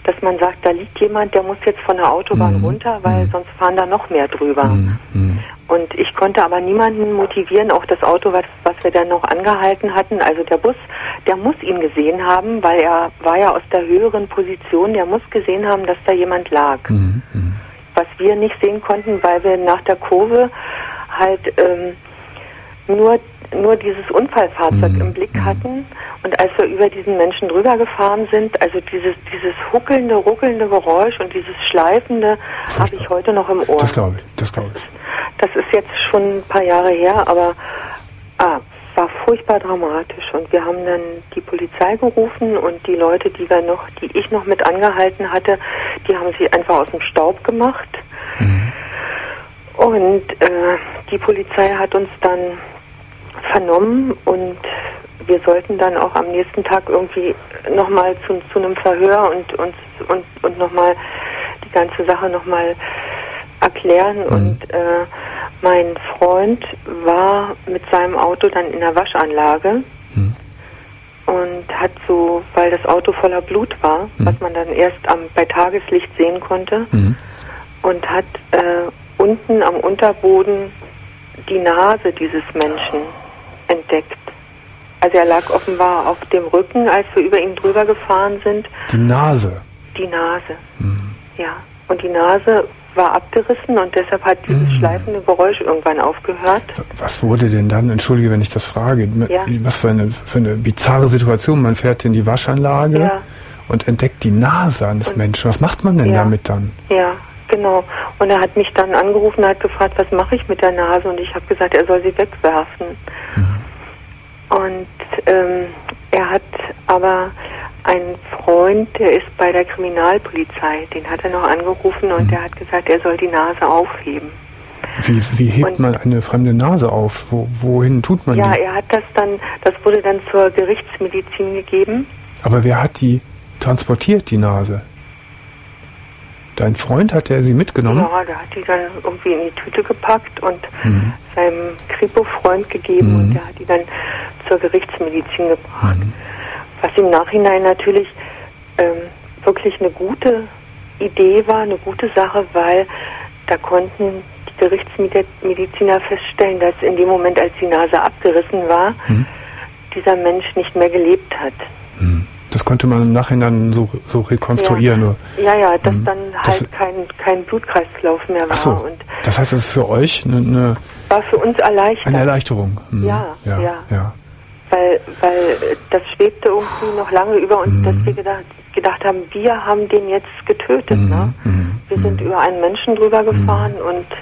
dass man sagt, da liegt jemand, der muss jetzt von der Autobahn mhm. runter, weil mhm. sonst fahren da noch mehr drüber. Mhm. Und ich konnte aber niemanden motivieren, auch das Auto, was, was wir dann noch angehalten hatten, also der Bus, der muss ihn gesehen haben, weil er war ja aus der höheren Position, der muss gesehen haben, dass da jemand lag. Mhm. Was wir nicht sehen konnten, weil wir nach der Kurve halt ähm, nur, nur dieses Unfallfahrzeug mhm. im Blick hatten. Und als wir über diesen Menschen drüber gefahren sind, also dieses, dieses huckelnde, ruckelnde Geräusch und dieses schleifende habe ich heute noch im Ohr. Das glaube ich, das glaube ich. Das ist jetzt schon ein paar Jahre her, aber ah, war furchtbar dramatisch. Und wir haben dann die Polizei gerufen und die Leute, die wir noch, die ich noch mit angehalten hatte, die haben sich einfach aus dem Staub gemacht. Mhm. Und äh, die Polizei hat uns dann vernommen und wir sollten dann auch am nächsten Tag irgendwie nochmal zu, zu einem Verhör und, und, und, und nochmal die ganze Sache nochmal erklären. Mhm. Und äh, mein Freund war mit seinem Auto dann in der Waschanlage mhm. und hat so, weil das Auto voller Blut war, mhm. was man dann erst am, bei Tageslicht sehen konnte, mhm. und hat äh, unten am Unterboden die Nase dieses Menschen entdeckt. Also er lag offenbar auf dem Rücken, als wir über ihn drüber gefahren sind. Die Nase? Die Nase, mhm. ja. Und die Nase war abgerissen und deshalb hat dieses mhm. schleifende Geräusch irgendwann aufgehört. Was wurde denn dann, entschuldige, wenn ich das frage, ja. was für eine, für eine bizarre Situation, man fährt in die Waschanlage ja. und entdeckt die Nase eines und Menschen. Was macht man denn ja. damit dann? Ja, genau. Und er hat mich dann angerufen und hat gefragt, was mache ich mit der Nase? Und ich habe gesagt, er soll sie wegwerfen. Mhm. Und ähm, er hat aber einen Freund, der ist bei der Kriminalpolizei, den hat er noch angerufen und mhm. der hat gesagt, er soll die Nase aufheben. Wie, wie hebt und, man eine fremde Nase auf? Wo, wohin tut man ja, die? Ja, er hat das dann, das wurde dann zur Gerichtsmedizin gegeben. Aber wer hat die transportiert, die Nase? Dein Freund, hat er sie mitgenommen? Ja, der hat die dann irgendwie in die Tüte gepackt und mhm. seinem Kripo-Freund gegeben mhm. und der hat die dann zur Gerichtsmedizin gebracht. Mhm. Was im Nachhinein natürlich ähm, wirklich eine gute Idee war, eine gute Sache, weil da konnten die Gerichtsmediziner feststellen, dass in dem Moment, als die Nase abgerissen war, mhm. dieser Mensch nicht mehr gelebt hat. Mhm. Das konnte man im Nachhinein so, so rekonstruieren. Ja, ja, ja, dass mhm. dann halt das, kein, kein Blutkreislauf mehr war. Ach so, und das heißt, es ist für euch eine, eine, war für uns erleichternd. Eine Erleichterung. Mhm. Ja, ja, ja, ja. Weil, weil das schwebte irgendwie noch lange über uns, mhm. dass wir gedacht, gedacht haben, wir haben den jetzt getötet. Mhm. Ne? Mhm. Wir sind über einen Menschen drüber gefahren mhm. und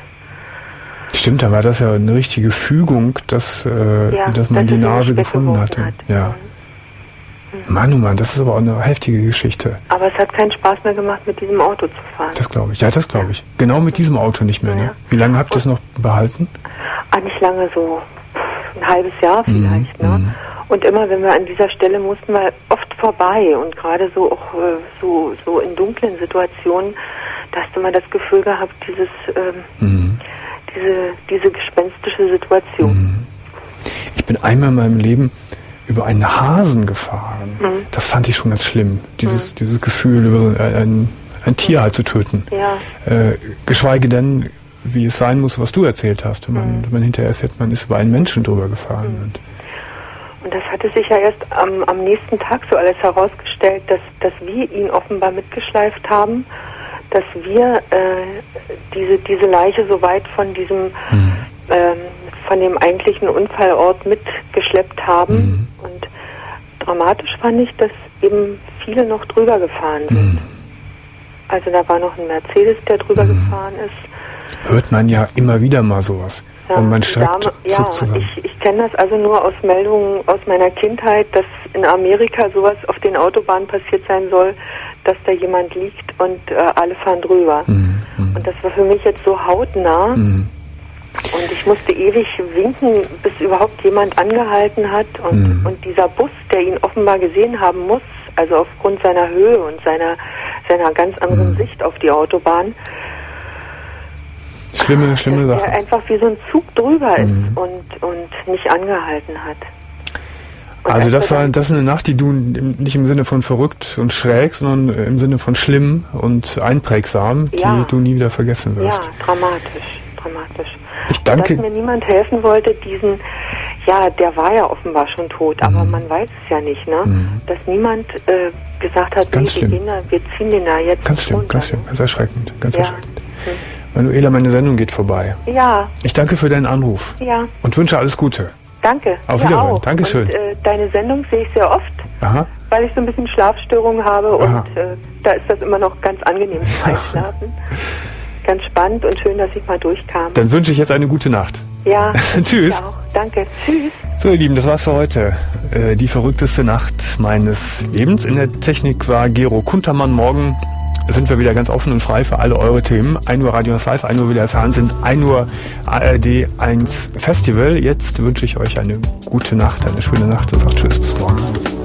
stimmt, da war das ja eine richtige Fügung, dass, äh, ja, dass man dass die Nase gefunden hatte. Hat. Ja. Mhm. Mann, oh Mann, das ist aber auch eine heftige Geschichte. Aber es hat keinen Spaß mehr gemacht, mit diesem Auto zu fahren. Das glaube ich. Ja, das glaube ich. Genau mit diesem Auto nicht mehr. Ne? Ja. Wie lange habt ihr es noch behalten? Ah, nicht lange, so ein halbes Jahr vielleicht. Mhm. Ne? Und immer, wenn wir an dieser Stelle mussten, wir oft vorbei. Und gerade so auch äh, so, so in dunklen Situationen, da hast du mal das Gefühl gehabt, dieses, ähm, mhm. diese, diese gespenstische Situation. Mhm. Ich bin einmal in meinem Leben über einen Hasen gefahren. Mhm. Das fand ich schon ganz schlimm. Dieses, mhm. dieses Gefühl, über so ein, ein, ein Tier halt zu töten. Ja. Äh, geschweige denn, wie es sein muss, was du erzählt hast. Wenn man, mhm. wenn man hinterher erfährt, man ist über einen Menschen drüber gefahren. Mhm. Und, und das hatte sich ja erst am, am nächsten Tag so alles herausgestellt, dass, dass wir ihn offenbar mitgeschleift haben, dass wir äh, diese, diese Leiche so weit von diesem mhm. ähm, von dem eigentlichen Unfallort mitgeschleppt haben. Mhm. Und dramatisch fand ich, dass eben viele noch drüber gefahren sind. Mhm. Also da war noch ein Mercedes, der drüber mhm. gefahren ist. Hört man ja immer wieder mal sowas. Ja, und man schreibt Dame, ja, ich, ich kenne das also nur aus Meldungen aus meiner Kindheit, dass in Amerika sowas auf den Autobahnen passiert sein soll, dass da jemand liegt und äh, alle fahren drüber. Mhm. Und das war für mich jetzt so hautnah. Mhm. Und ich musste ewig winken, bis überhaupt jemand angehalten hat. Und, mhm. und dieser Bus, der ihn offenbar gesehen haben muss, also aufgrund seiner Höhe und seiner, seiner ganz anderen mhm. Sicht auf die Autobahn, schlimme, schlimme Sache. Der einfach wie so ein Zug drüber ist mhm. und, und nicht angehalten hat. Und Also das war das ist eine Nacht, die du nicht im Sinne von verrückt und schräg, sondern im Sinne von schlimm und einprägsam, ja. die du nie wieder vergessen wirst. Ja, dramatisch, dramatisch. Ich danke. Und dass mir niemand helfen wollte, diesen, ja, der war ja offenbar schon tot, mhm. aber man weiß es ja nicht, ne? Mhm. Dass niemand äh, gesagt hat, ganz nee, wir, gehen da, wir ziehen den da jetzt Ganz schlimm, runter. ganz schlimm, ganz erschreckend, ganz ja. erschreckend. Mhm. Manuela, meine Sendung geht vorbei. Ja. Ich danke für deinen Anruf. Ja. Und wünsche alles Gute. Danke. Auf Wiedersehen. Dankeschön. Und, äh, deine Sendung sehe ich sehr oft, Aha. weil ich so ein bisschen Schlafstörungen habe. Aha. Und äh, da ist das immer noch ganz angenehm zum Einschlafen. Ganz spannend und schön, dass ich mal durchkam. Dann wünsche ich jetzt eine gute Nacht. Ja. Tschüss. Auch. Danke. Tschüss. So, ihr Lieben, das war's für heute. Äh, die verrückteste Nacht meines Lebens. In der Technik war Gero Kuntermann. Morgen sind wir wieder ganz offen und frei für alle eure Themen. ein Uhr Radio Live, ein Uhr wieder Fernsehen, ein Uhr A R D eins Festival. Jetzt wünsche ich euch eine gute Nacht, eine schöne Nacht. Und sagt Tschüss, bis morgen.